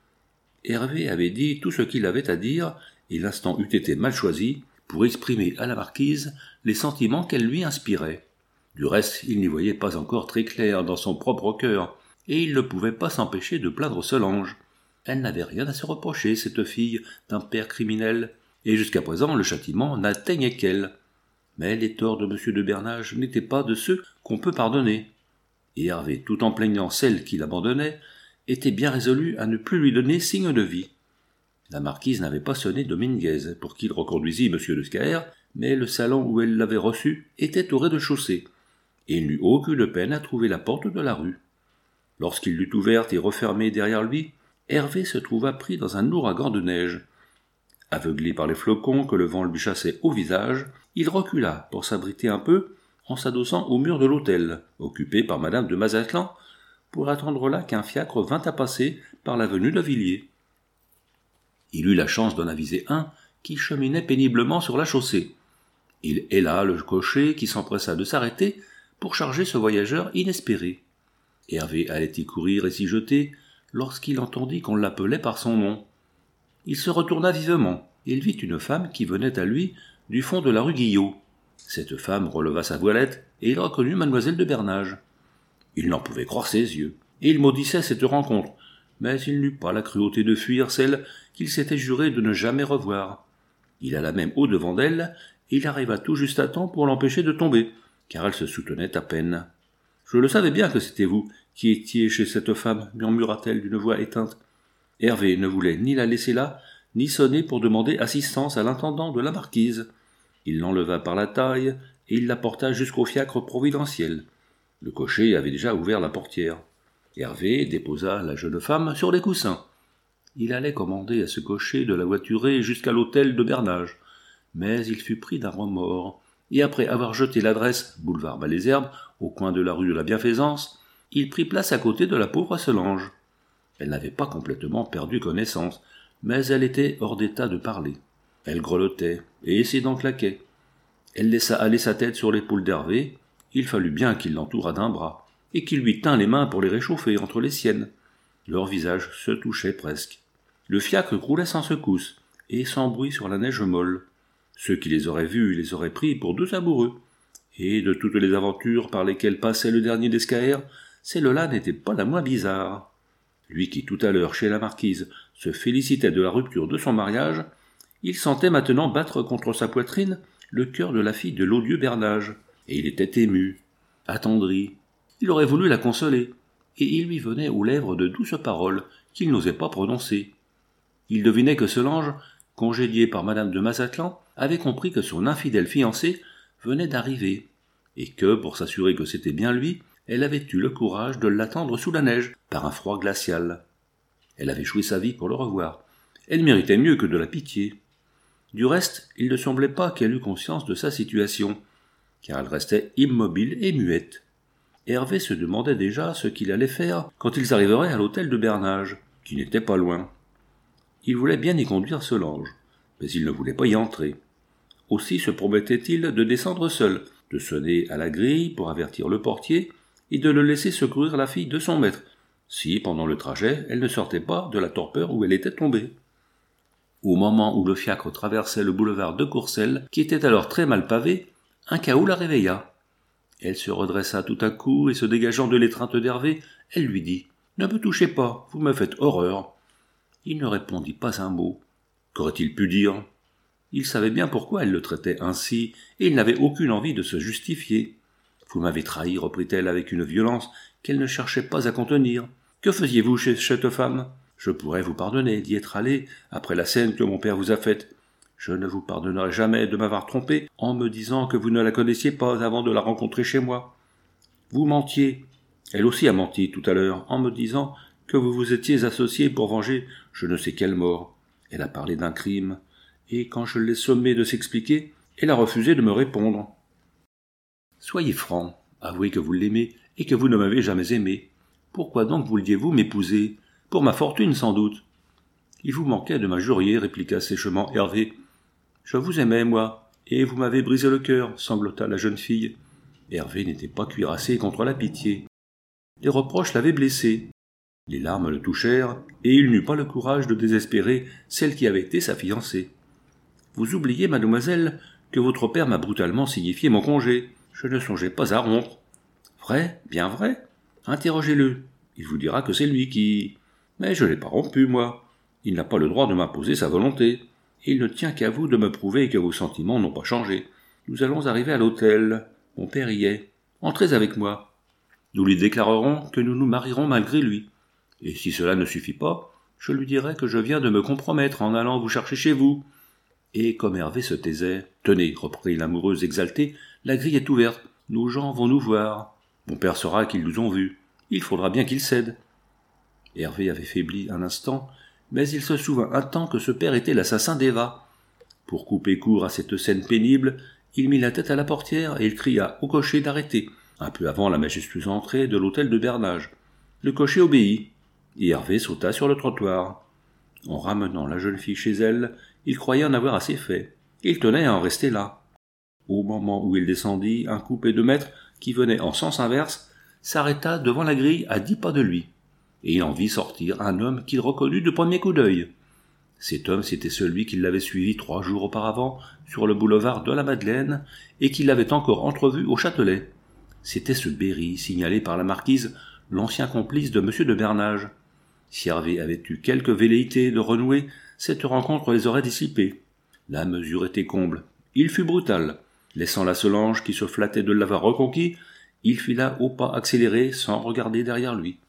Speaker 1: Hervé avait dit tout ce qu'il avait à dire, et l'instant eût été mal choisi pour exprimer à la marquise les sentiments qu'elle lui inspirait. Du reste, il n'y voyait pas encore très clair dans son propre cœur, et il ne pouvait pas s'empêcher de plaindre Solange. Elle n'avait rien à se reprocher, cette fille d'un père criminel, et jusqu'à présent le châtiment n'atteignait qu'elle. Mais les torts de M. de Bernage n'étaient pas de ceux qu'on peut pardonner. Et Hervé, tout en plaignant celle qu'il abandonnait, était bien résolu à ne plus lui donner signe de vie. La marquise n'avait pas sonné Dominguez pour qu'il reconduisît M. de Scaër, mais le salon où elle l'avait reçu était au rez-de-chaussée, et il n'eut aucune peine à trouver la porte de la rue. Lorsqu'il l'eut ouverte et refermée derrière lui, Hervé se trouva pris dans un ouragan de neige. Aveuglé par les flocons que le vent lui chassait au visage, il recula pour s'abriter un peu en s'adossant au mur de l'hôtel, occupé par madame de Mazatlan, pour attendre là qu'un fiacre vînt à passer par l'avenue de Villiers. Il eut la chance d'en aviser un qui cheminait péniblement sur la chaussée. Il héla le cocher qui s'empressa de s'arrêter pour charger ce voyageur inespéré. Hervé allait y courir et s'y jeter lorsqu'il entendit qu'on l'appelait par son nom. Il se retourna vivement. Il vit une femme qui venait à lui du fond de la rue Guillot. Cette femme releva sa voilette et il reconnut mademoiselle de Bernage. Il n'en pouvait croire ses yeux, et il maudissait cette rencontre, mais il n'eut pas la cruauté de fuir celle qu'il s'était juré de ne jamais revoir. Il alla même au-devant d'elle, et il arriva tout juste à temps pour l'empêcher de tomber, car elle se soutenait à peine. « Je le savais bien que c'était vous qui étiez chez cette femme, murmura-t-elle d'une voix éteinte. Hervé ne voulait ni la laisser là, ni sonner pour demander assistance à l'intendant de la marquise. Il l'enleva par la taille, et il la porta jusqu'au fiacre providentiel. Le cocher avait déjà ouvert la portière. Hervé déposa la jeune femme sur les coussins. Il allait commander à ce cocher de la voiturer jusqu'à l'hôtel de Bernage, mais il fut pris d'un remords, et après avoir jeté l'adresse boulevard Malesherbes, au coin de la rue de la Bienfaisance, il prit place à côté de la pauvre Solange. Elle n'avait pas complètement perdu connaissance, mais elle était hors d'état de parler. Elle grelottait, et ses dents claquaient. Elle laissa aller sa tête sur l'épaule d'Hervé. Il fallut bien qu'il l'entourât d'un bras, et qu'il lui tint les mains pour les réchauffer entre les siennes. Leurs visages se touchaient presque. Le fiacre roulait sans secousse, et sans bruit sur la neige molle. Ceux qui les auraient vus les auraient pris pour deux amoureux. Et de toutes les aventures par lesquelles passait le dernier des Scaër, celle-là n'était pas la moins bizarre. Lui qui tout à l'heure, chez la marquise, se félicitait de la rupture de son mariage, il sentait maintenant battre contre sa poitrine le cœur de la fille de l'odieux Bernage, et il était ému, attendri. Il aurait voulu la consoler, et il lui venait aux lèvres de douces paroles qu'il n'osait pas prononcer. Il devinait que Solange, congédiée par madame de Mazatlan, avait compris que son infidèle fiancé venait d'arriver, et que, pour s'assurer que c'était bien lui, elle avait eu le courage de l'attendre sous la neige, par un froid glacial. Elle avait joué sa vie pour le revoir. Elle méritait mieux que de la pitié. Du reste, il ne semblait pas qu'elle eût conscience de sa situation, car elle restait immobile et muette. Hervé se demandait déjà ce qu'il allait faire quand ils arriveraient à l'hôtel de Bernage, qui n'était pas loin. Il voulait bien y conduire Solange, mais il ne voulait pas y entrer. Aussi se promettait-il de descendre seul, de sonner à la grille pour avertir le portier, et de le laisser secourir la fille de son maître, si, pendant le trajet, elle ne sortait pas de la torpeur où elle était tombée. Au moment où le fiacre traversait le boulevard de Courcelles, qui était alors très mal pavé, un cahot la réveilla. Elle se redressa tout à coup, et se dégageant de l'étreinte d'Hervé, elle lui dit « Ne me touchez pas, vous me faites horreur ». Il ne répondit pas un mot. Qu'aurait-il pu dire? Il savait bien pourquoi elle le traitait ainsi, et il n'avait aucune envie de se justifier. « Vous m'avez trahi, reprit-elle avec une violence qu'elle ne cherchait pas à contenir. Que faisiez-vous chez cette femme? Je pourrais vous pardonner d'y être allé après la scène que mon père vous a faite. Je ne vous pardonnerai jamais de m'avoir trompé en me disant que vous ne la connaissiez pas avant de la rencontrer chez moi. Vous mentiez. Elle aussi a menti tout à l'heure en me disant que vous vous étiez associés pour venger je ne sais quelle mort. Elle a parlé d'un crime, et quand je l'ai sommée de s'expliquer, elle a refusé de me répondre. Soyez franc, avouez que vous l'aimez et que vous ne m'avez jamais aimé. Pourquoi donc vouliez-vous m'épouser? Pour ma fortune, sans doute. Il vous manquait de m'injurier, répliqua sèchement Hervé. Je vous aimais, moi, et vous m'avez brisé le cœur, sanglota la jeune fille. Hervé n'était pas cuirassé contre la pitié. Les reproches l'avaient blessé. Les larmes le touchèrent, et il n'eut pas le courage de désespérer celle qui avait été sa fiancée. « Vous oubliez, mademoiselle, que votre père m'a brutalement signifié mon congé. Je ne songeais pas à rompre. »« Vrai, bien vrai. Interrogez-le. Il vous dira que c'est lui qui... »« Mais je n'ai pas rompu, moi. Il n'a pas le droit de m'imposer sa volonté. Il ne tient qu'à vous de me prouver que vos sentiments n'ont pas changé. Nous allons arriver à l'hôtel. Mon père y est. Entrez avec moi. Nous lui déclarerons que nous nous marierons malgré lui. Et si cela ne suffit pas, je lui dirai que je viens de me compromettre en allant vous chercher chez vous. » Et comme Hervé se taisait, « Tenez, reprit l'amoureuse exaltée, la grille est ouverte. Nos gens vont nous voir. Mon père saura qu'ils nous ont vus. Il faudra bien qu'il cède. » Hervé avait faibli un instant, mais il se souvint un temps que ce père était l'assassin d'Eva. Pour couper court à cette scène pénible, il mit la tête à la portière et il cria au cocher d'arrêter, un peu avant la majestueuse entrée de l'hôtel de Bernage. Le cocher obéit, et Hervé sauta sur le trottoir. En ramenant la jeune fille chez elle, il croyait en avoir assez fait. Il tenait à en rester là. Au moment où il descendit, un coupé de maître, qui venait en sens inverse, s'arrêta devant la grille à dix pas de lui, et il en vit sortir un homme qu'il reconnut de premier coup d'œil. Cet homme, c'était celui qui l'avait suivi trois jours auparavant sur le boulevard de la Madeleine et qui l'avait encore entrevu au Châtelet. C'était ce Berry, signalé par la marquise, l'ancien complice de M. de Bernage. Si Hervé avait eu quelque velléité de renouer, cette rencontre les aurait dissipés. La mesure était comble. Il fut brutal. Laissant la Solange qui se flattait de l'avoir reconquis, il fila au pas accéléré sans regarder derrière lui.